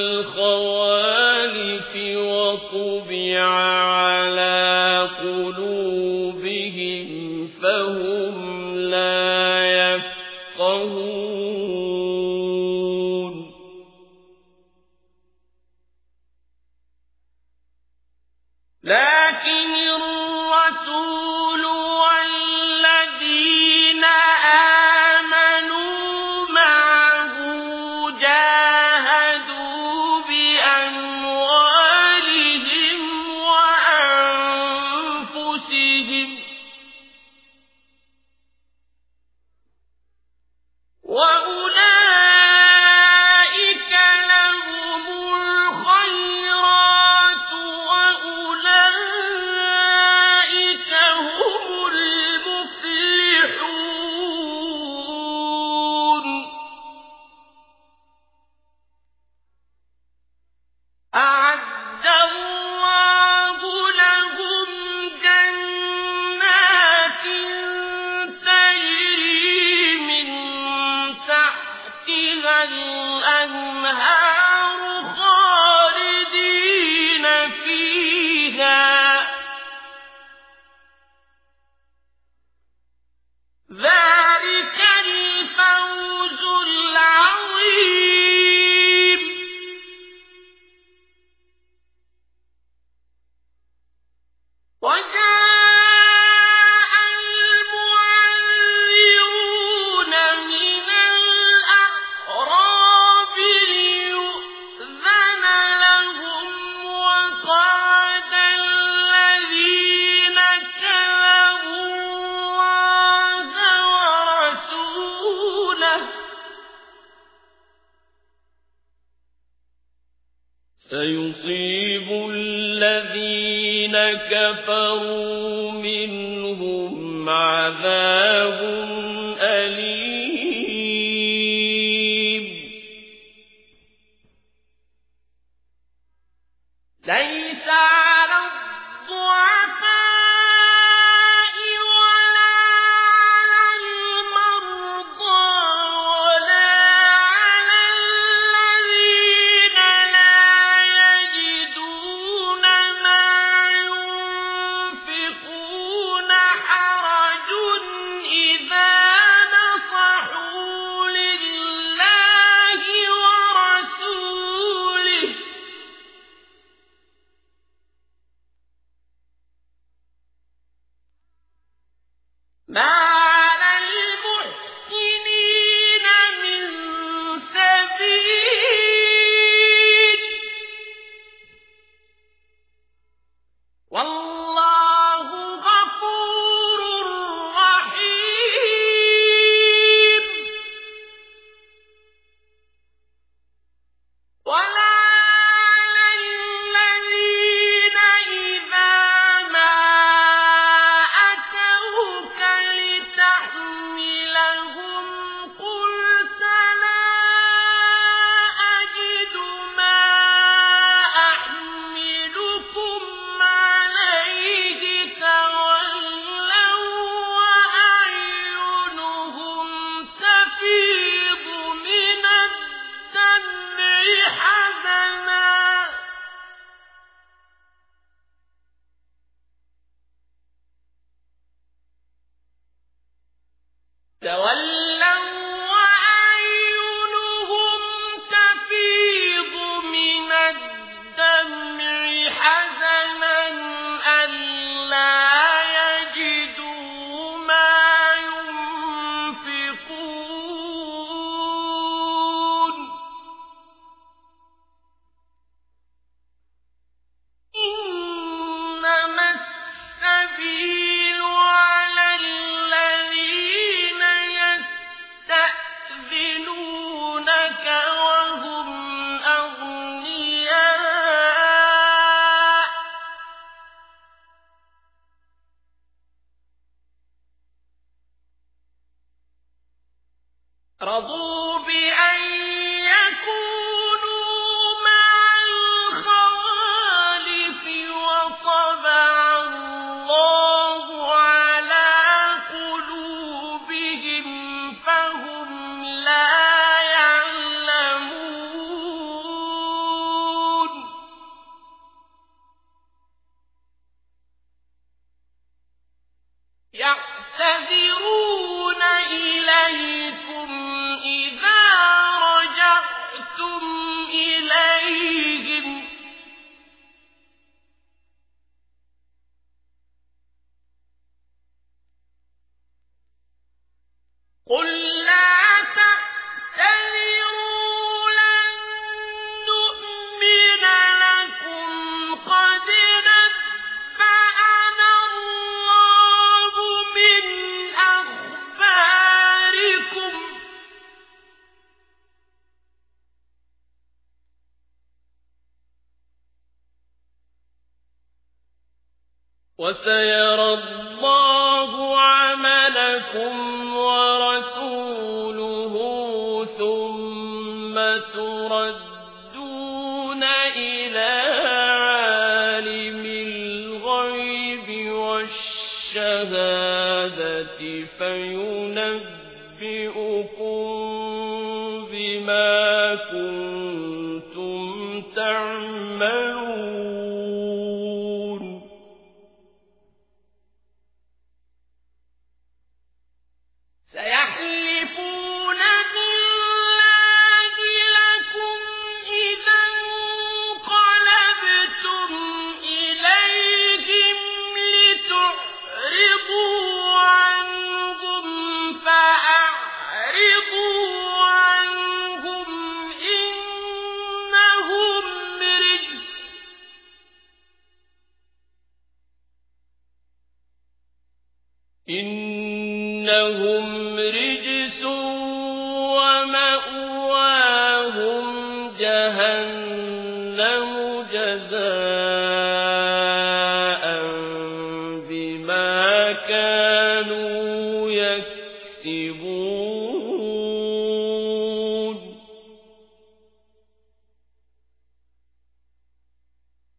الخوالف وطبع على قلوبهم فهم لا يفقهون لكن الرسول والذين آمنوا الأنهار خالدين فيها ذلك الفوز العظيم وجاء المعذرون من الأعراب ليؤذن لهم وقعد الذين كذبوا الله ورسوله سيصيب الذين كفروا منهم عذاب أليم ليس على الضعفاء ولا على المرضى ولا على الذين لا يجدون ما ينفقون حرج إذا نصحوا لله ورسوله ما على المحسنين من سبيل والله غفور رحيم ولا على الذين إذا ما أتوك لتحملهم قلت لا أجد ما أحملكم عليه تولوا وأعينهم تفيض من الدمع حزنا تولوا وأعينهم تفيض من الدمع حزنا ألا يجدوا ما ينفقون إنما السبيل على الذين يستأذنونك وهم أغنياء رضوا بأن يكونوا مع الخوالف وطبع الله على قلوبهم فهم لا يعلمون يعتذرون إليكم إذا رجعتم إليهم قل لا تعتذروا لن نؤمن لكم قد نبأنا الله من أخباركم وسيرى الله عملكم ورسوله ثم تردون إلى عالم الغيب والشهادة فينبئكم بما كنتم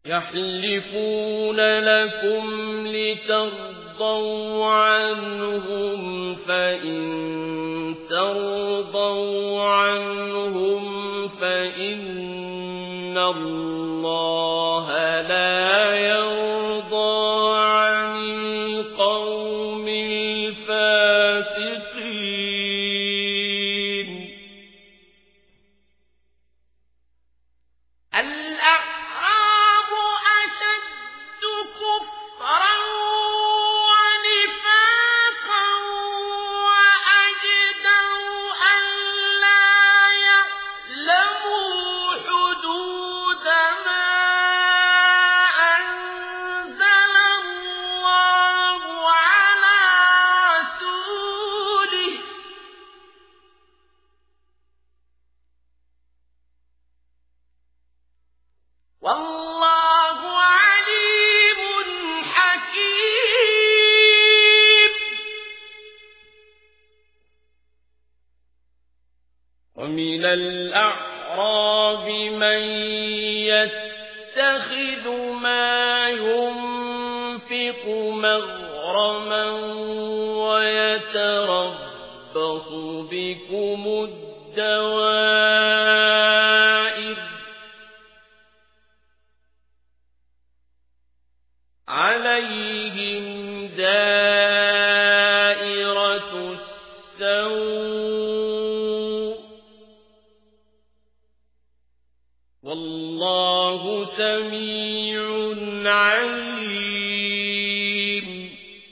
يحلفون لكم لترضوا عنهم فإن ترضوا عنهم فإن الله لا يرضى عن القوم الفاسقين. الأعراب أشد كفرا ونفاقا وأجدر ألا يعلموا حدود ما أنزل الله على رسوله والله عليم حكيم. ومن الأعراب من يتخذ ما ينفق مغرما ويتربص بكم الدوائر عليهم دائرة السوء والله سميع عليم.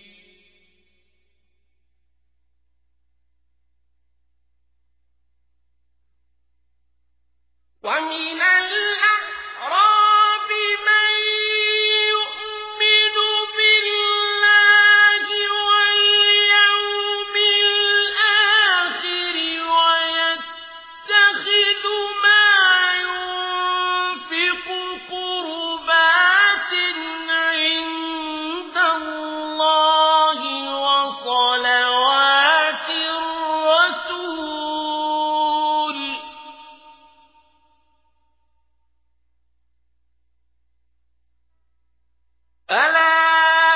ومن الأعراب من يؤمن بالله واليوم الآخر ويتخذ ما ينفق قربات عند الله وصلوات الرسول ألا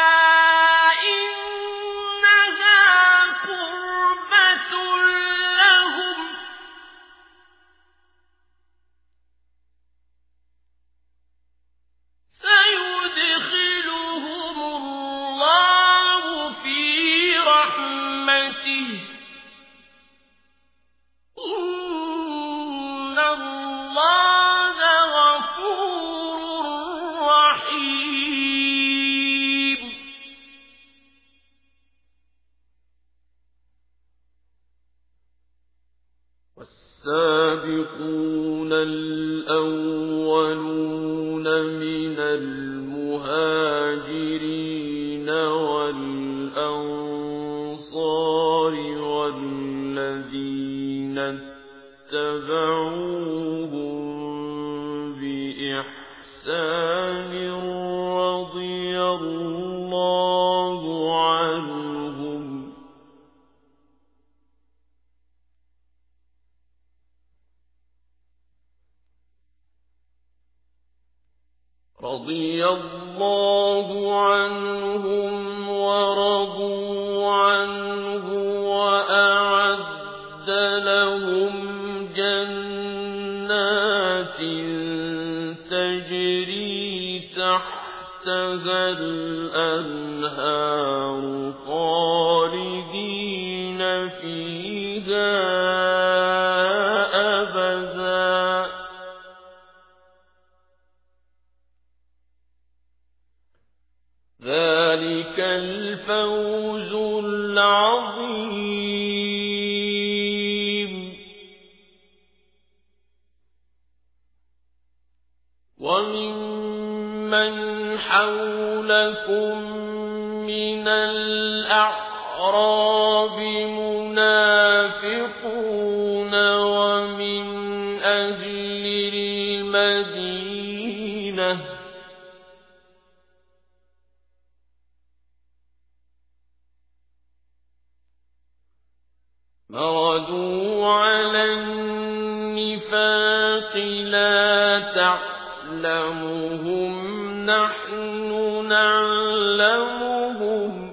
إنها قربة لهم سيدخلهم الله في رحمته إن الله غفور رحيم. والسابقون الأولون من المهاجرين والأنصار والذين اتبعوهم بإحسان رضي الله عنهم رضي الله عنهم ورضوا عنه وأعد لهم جنات تجري تحتها الأنهار خالدين فيها أبدا ذلك الفوز العظيم. وممن حولكم من الأعراب منافقون ومن أهل المدينة مردوا على النفاق لا تعلمهم نحن نعلمهم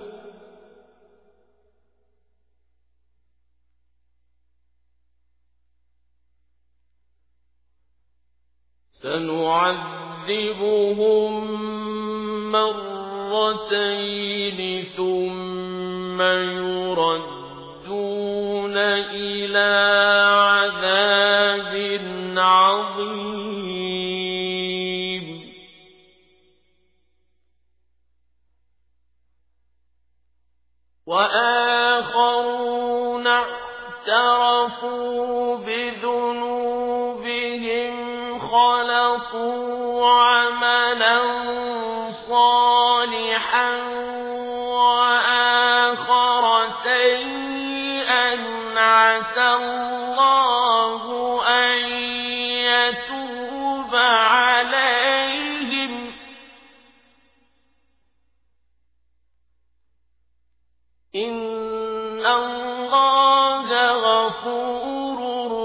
سنعذبهم مرتين ثم يردون إلى عذاب عظيم وآخرون اعترفوا بذنوبهم خلقوا عملا صالحا وآخر سيئا عسى الله أن يتوب عليهم إن الله غفور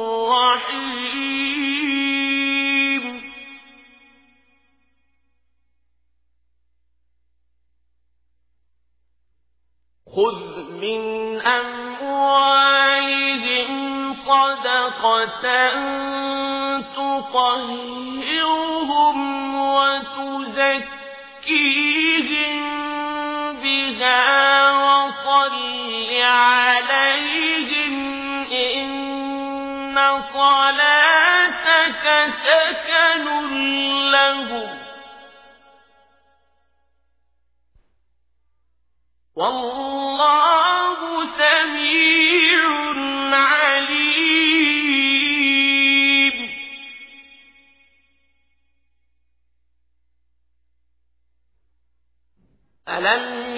رحيم خذ من أموالهم صدقة تطهرهم وتزكيهم بها وصل عليهم إن صلاتك سكن لهم والله سميع عليم ألم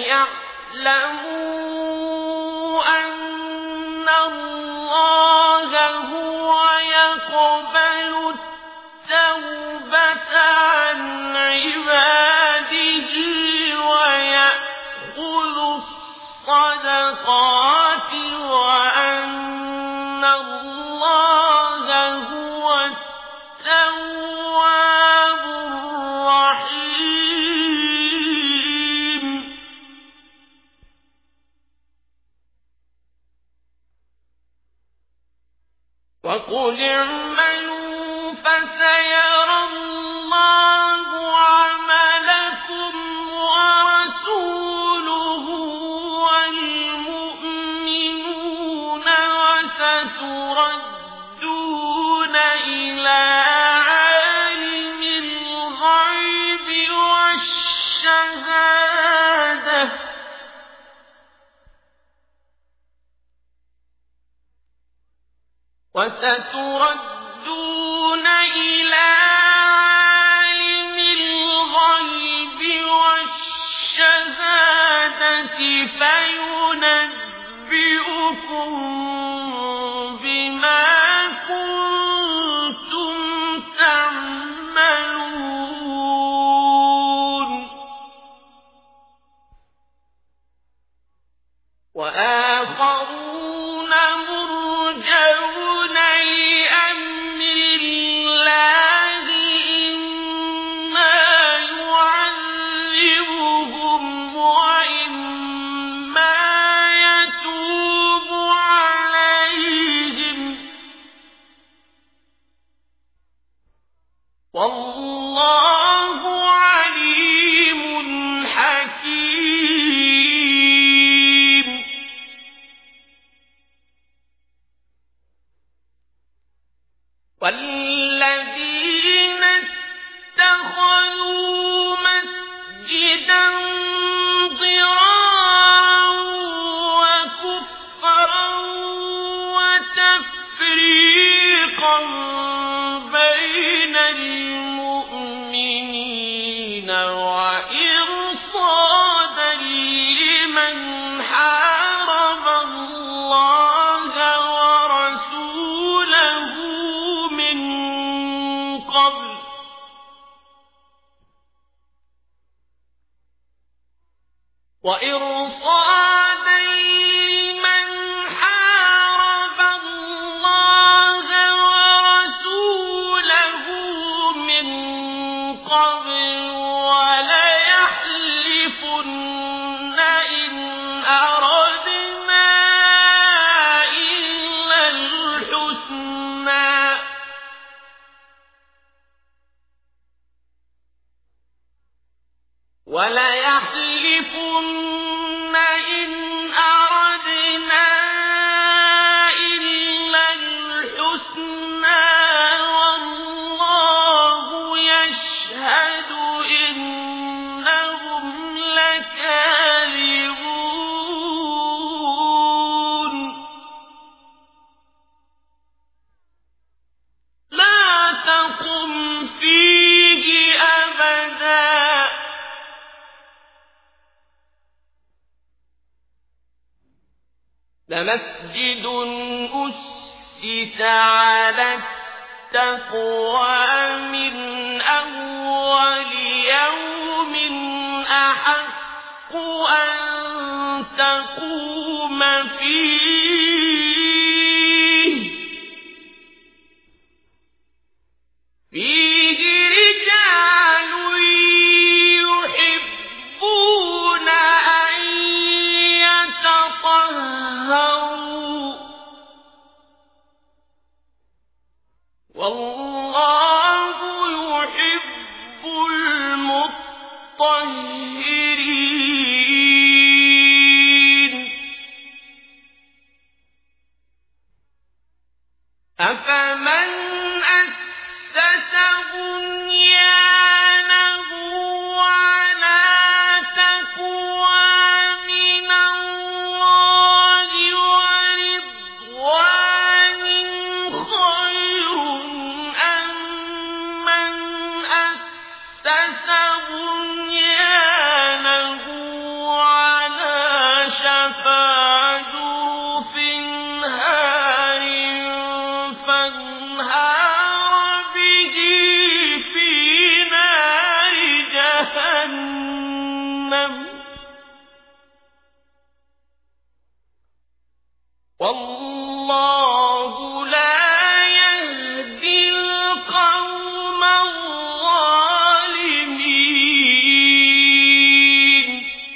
يعلموا أن الله هو يقبل التوبة عن عباده ويأخذ الصدقات وأن الله هو التواب الرحيم وقل اعملوا فسيرى الله عملكم ورسوله والمؤمنون وستردون إلى عالم الغيب والشهادة وستردون إلى عالم الغيب والشهادة فينبئكم بما كنتم تعملون وآخرون مرجون لأمر الله إما يعذبهم وإما يتوب عليهم والله عليم حكيم والذين اتخذوا مسجدا ضرارا وكفرا وتفريقا بين المؤمنين وإرصادا لمن حارب الله ورسوله من قبل وإرصادا لمن حارب الله ورسوله من قبل ولا وَلَيَحْلِفُنَّ إِنْ أَرَدْنَا إِلَّا الْحُسْنَىٰ وَاللَّهُ يَشْهَدُ إِنَّهُمْ لَكَاذِبُونَ لَا تَقُمْ فِيهِ أَبَدًا لَمَسْجِدٌ أُسِّسَ عَلَى التَّقْوَىٰ مِنْ أَوَّلِ يَوْمٍ أَحَقُّ أَن تَقُومَ فِيهِ فِيهِ رِجَالٌ يُحِبُّونَ أَن يَتَطَهَّرُوا وَاللَّهُ يُحِبُّ الْمُطَهِّرِينَ أَفَمَنْ أَسَّسَ بُنْيَانَهُ عَلَىٰ تَقْوَىٰ مِنَ اللَّهِ وَرِضْوَانٍ خَيْرٌ أَم مَّنْ أَسَّسَ بُنْيَانَهُ عَلَىٰ شَفَا جُرُفٍ هَارٍ فَانْهَارَ بِهِ فِي نَارِ جَهَنَّمَ وَاللَّهُ لَا يَهْدِي الْقَوْمَ الظَّالِمِينَ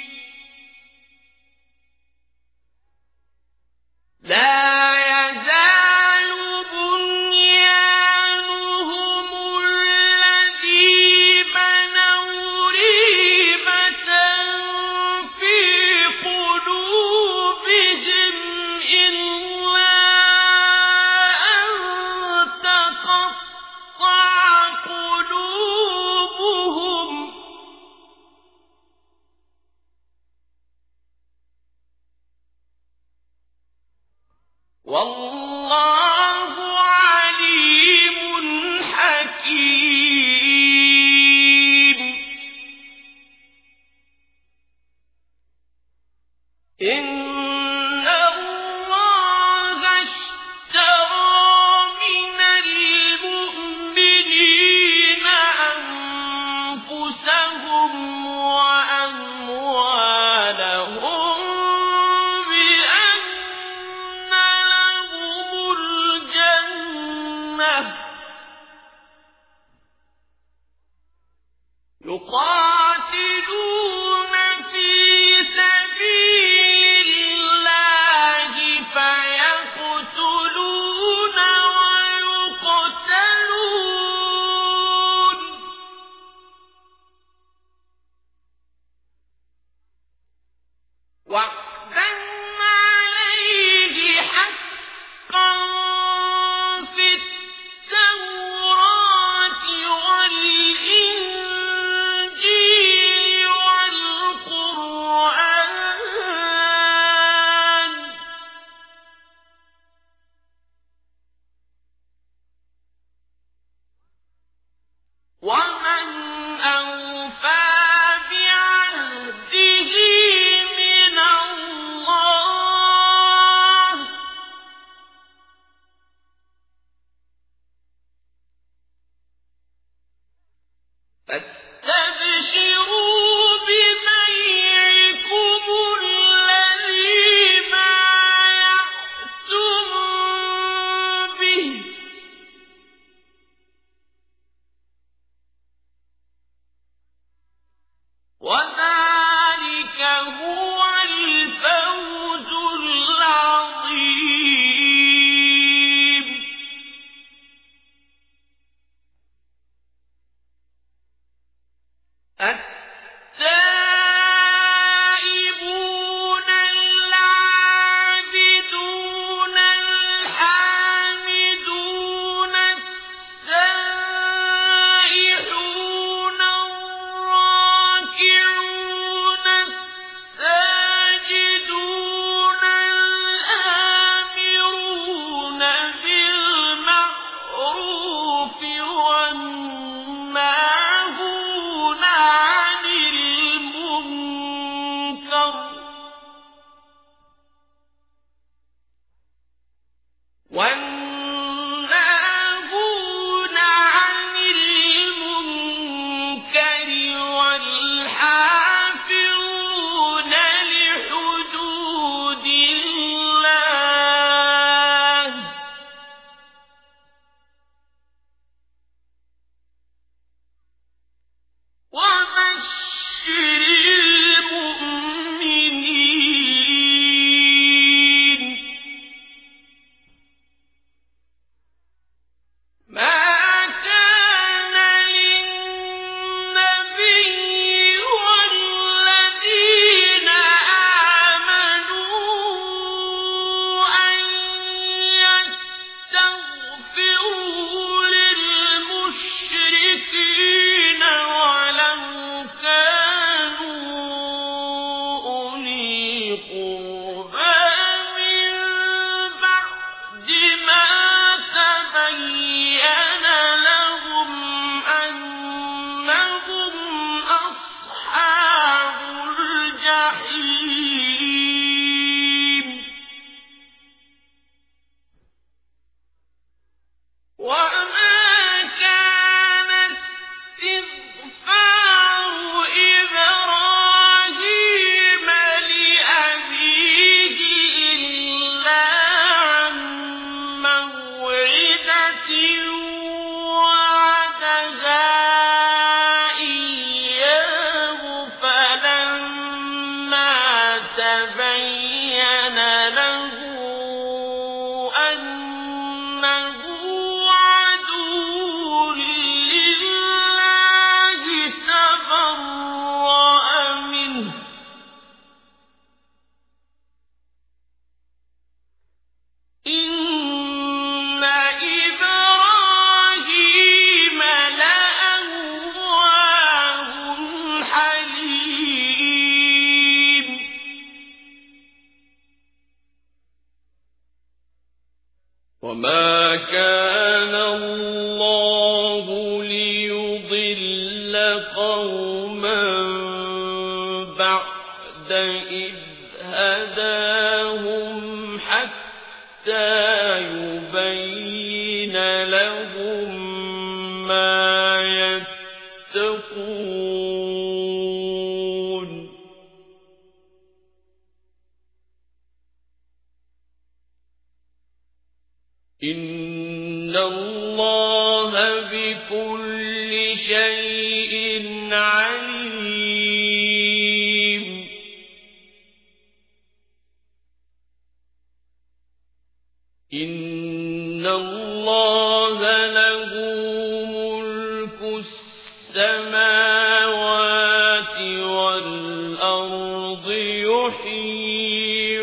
لَا يَزَالُ بُنْيَانُهُمُ الَّذِي بَنَوْا رِيبَةً فِي قُلُوبِهِمْ إِلَّا أَن تَقَطَّعَ قُلُوبُهُمْ وَاللَّهُ عَلِيمٌ حَكِيمٌ إِنَّ اللَّهَ اشْتَرَىٰ مِنَ الْمُؤْمِنِينَ أَنفُسَهُمْ وَأَمْوَالَهُم بِأَنَّ لَهُمُ الْجَنَّةَ يُقَاتِلُونَ فِي سَبِيلِ اللَّهِ فَيَقْتُلُونَ وَيُقْتَلُونَ وَعْدًا عَلَيْهِ حَقًّا فِي التَّوْرَاةِ وَالْإِنجِيلِ وَالْقُرْآنِ وَمَنْ أَوْفَىٰ بِعَهْدِهِ مِنَ اللَّهِ ۚ فَاسْتَبْشِرُوا بِبَيْعِكُمُ الَّذِي بَايَعْتُم بِهِ ۚ وَذَٰلِكَ هُوَ الْفَوْزُ الْعَظِيمُ كان الله ليضل قوما بعد إذ هداهم حتى يبين لهم ما يتقون إن الله بكل شيء عليم إن الله له ملك السماوات والأرض يحيي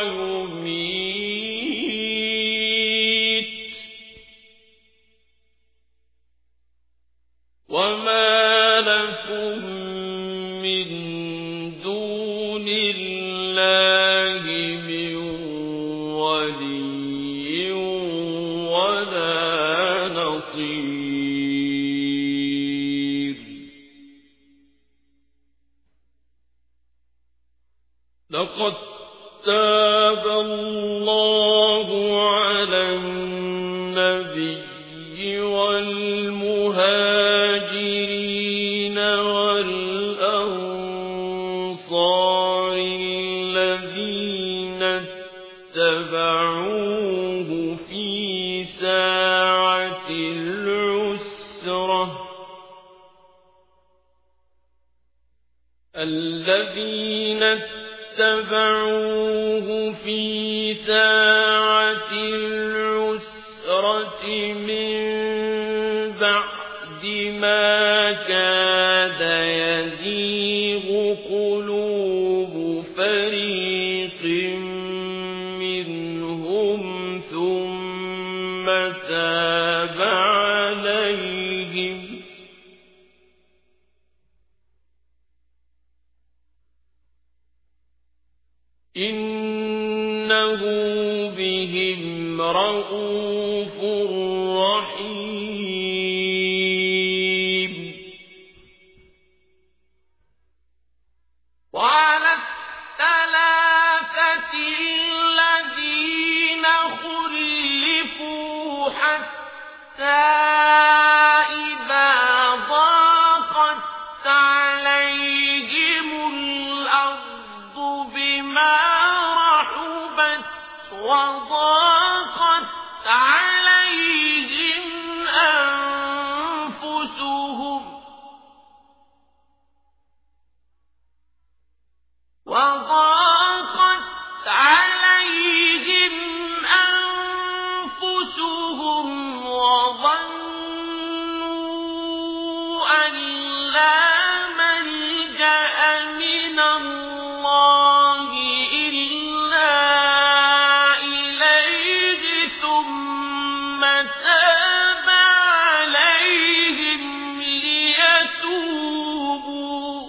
ويميت وما لكم من دون الله من ولي ولا نصير لقد تاب الله على النبي والمهاجرين والأنصار الذين اتبعوه في ساعة العسرة الذين اتبعوه في ساعة العسرة من بعد ما كاد يزيغ قلوب فريق منهم ثم تاب عليهم إنه بهم رءوف رحيم وعلى الثلاثة الذين خلفوا حتى إذا ضاقت عليهم الأرض بما رحبت وضاقت عليهم أنفسهم وضاقت عليهم أنفسهم وظنوا أن لا ملجأ من الله إلا إليه ثم تاب عليهم ليتوبوا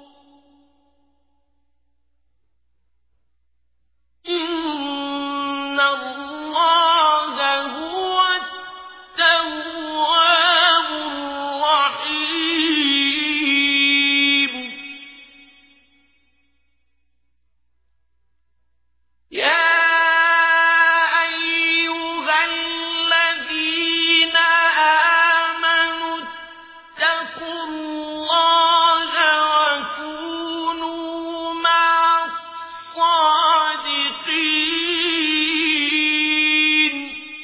إن الله هو التواب الرحيم يا أيها الذين آمنوا اتقوا الله وكونوا مع الصادقين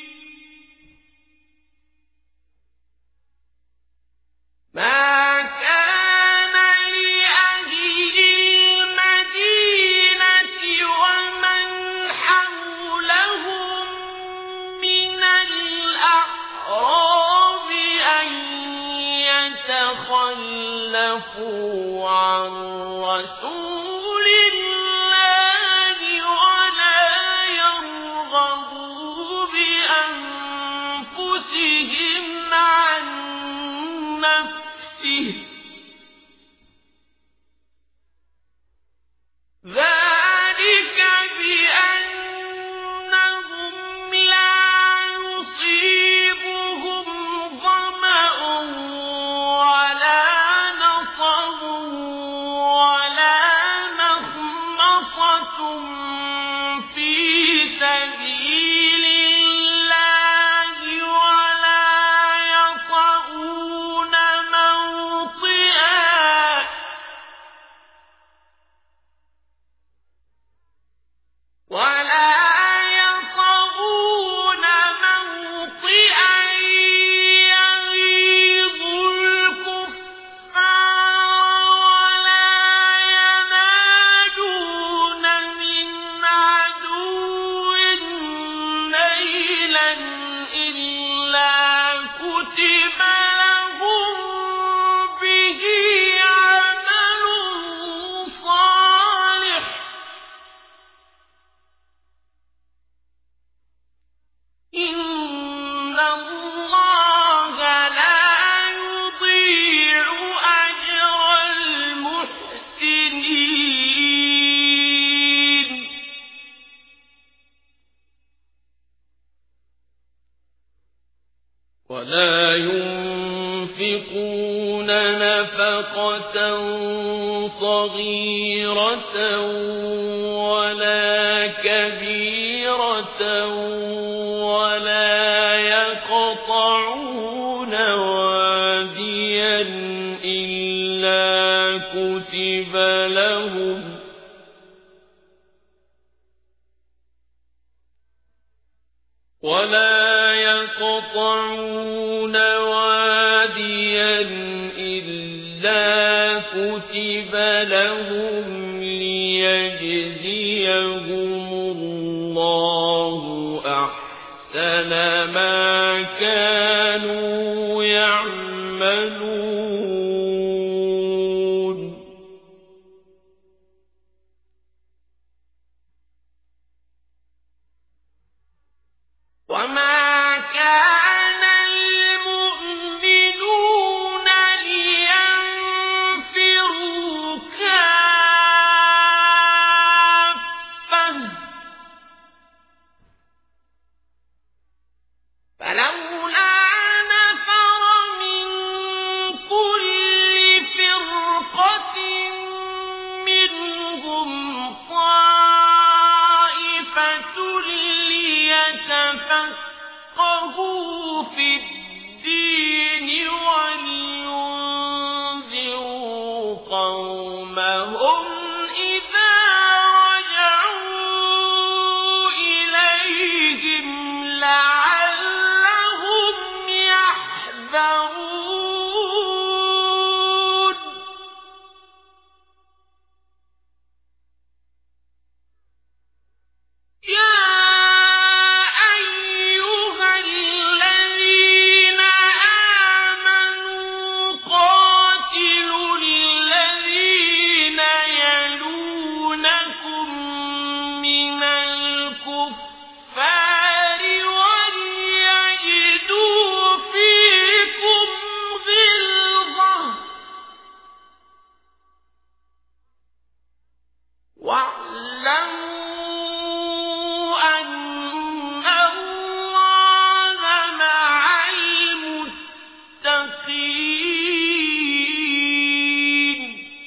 ما كان لأهل المدينة ومن حولهم من الأعراب أن يتخلفوا عن رسول الله ولا يرغبوا بأنفسهم عن نفسه ذلك بأنهم لا يصيبون اللَّهَ لَا يُضِيعُ أَجْرَ الْمُحْسِنِينَ وَلَا يُنفِقُونَ نَفَقَةً صَغِيرَةً وَلَا كَبِيرَةً وَلَا يَقْطَعُونَ وَادِيًا إِلَّا كُتِبَ لَهُمْ وَلَا يَقْطَعُونَ وَادِيًا إِلَّا كُتِبَ لَهُمْ لِيَجْزِيَهُمُ اللَّهُ أَحْسَنَ مَا كَانُوا يَعْمَلُونَ وَمَا كَانَ الْمُؤْمِنُونَ لِيَنفِرُوا كَافَّةً فَلَوْلَا نَفَرَ مِن كُلِّ فِرْقَةٍ مِّنْهُمْ طَائِفَةٌ لِيَتَفَقَّهُوا فِي الدِّينِ وَلِيُنذِرُوا قَوْمَهُمْ إِذَا رَجَعُوا إِلَيْهِمْ لَعَلَّهُمْ يَحْذَرُونَ يَا أَيُّهَا الَّذِينَ آمَنُوا قَاتِلُوا الَّذِينَ يَلُونَكُم مِّنَ الْكُفَّارِ وَلْيَجِدُوا فِيكُمْ غِلْظَةً وَاعْلَمُوا أَنَّ اللَّهَ مَعَ الْمُتَّقِينَ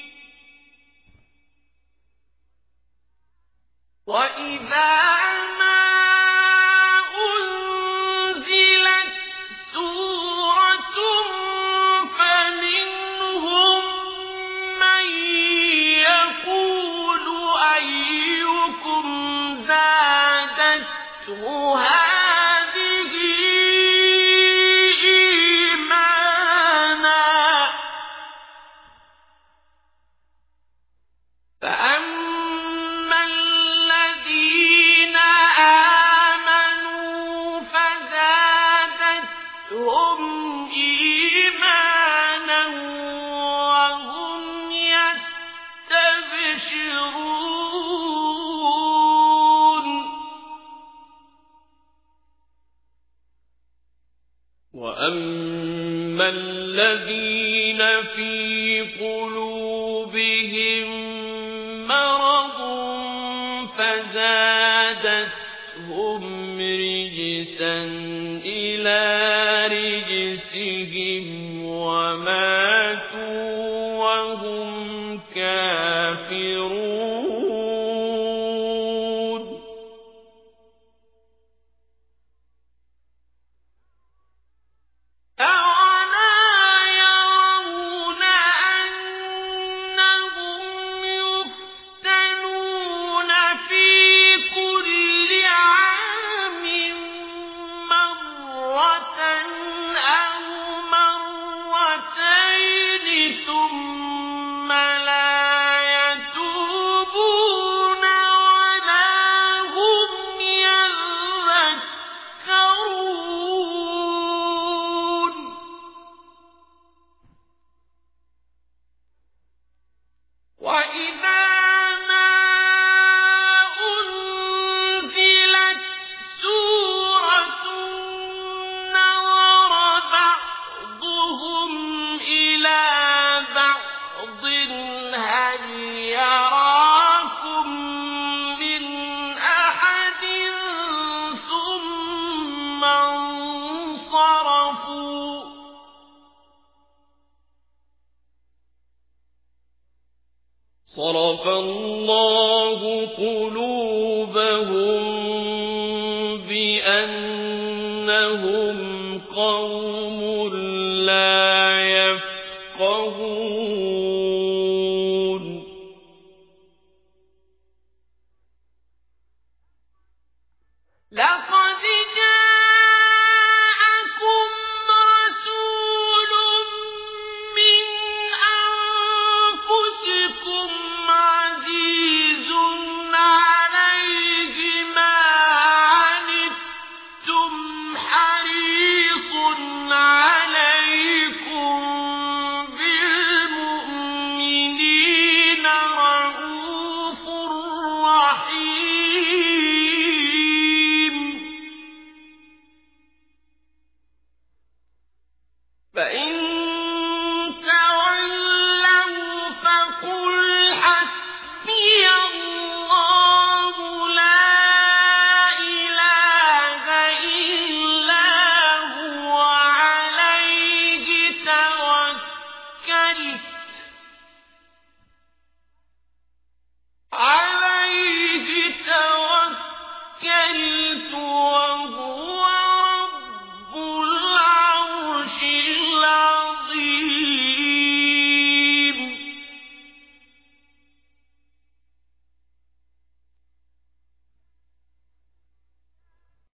وَإِذَا مَا أُنزِلَتْ سُورَةٌ فَمِنْهُم مَّن يَقُولُ أَيُّكُمْ زَادَتْهُ هَٰذِهِ إِيمَانًا فَأَمَّا الَّذِينَ آمَنُوا فَزَادَتْهُمْ إِيمَانًا وَهُمْ يَسْتَبْشِرُونَ وَأَمَّا الَّذِينَ فِي قُلُوبِهِم مَّرَضٌ فَزَادَتْهُمْ رِجْسًا إِلَىٰ رِجْسِهِمْ وَمَاتُوا وَهُمْ كَافِرُونَ أَوَلَا يَرَوْنَ أَنَّهُمْ يُفْتَنُونَ فِي كُلِّ عَامٍ مَّرَّةً صرف الله قلوبهم بأنهم قوم لا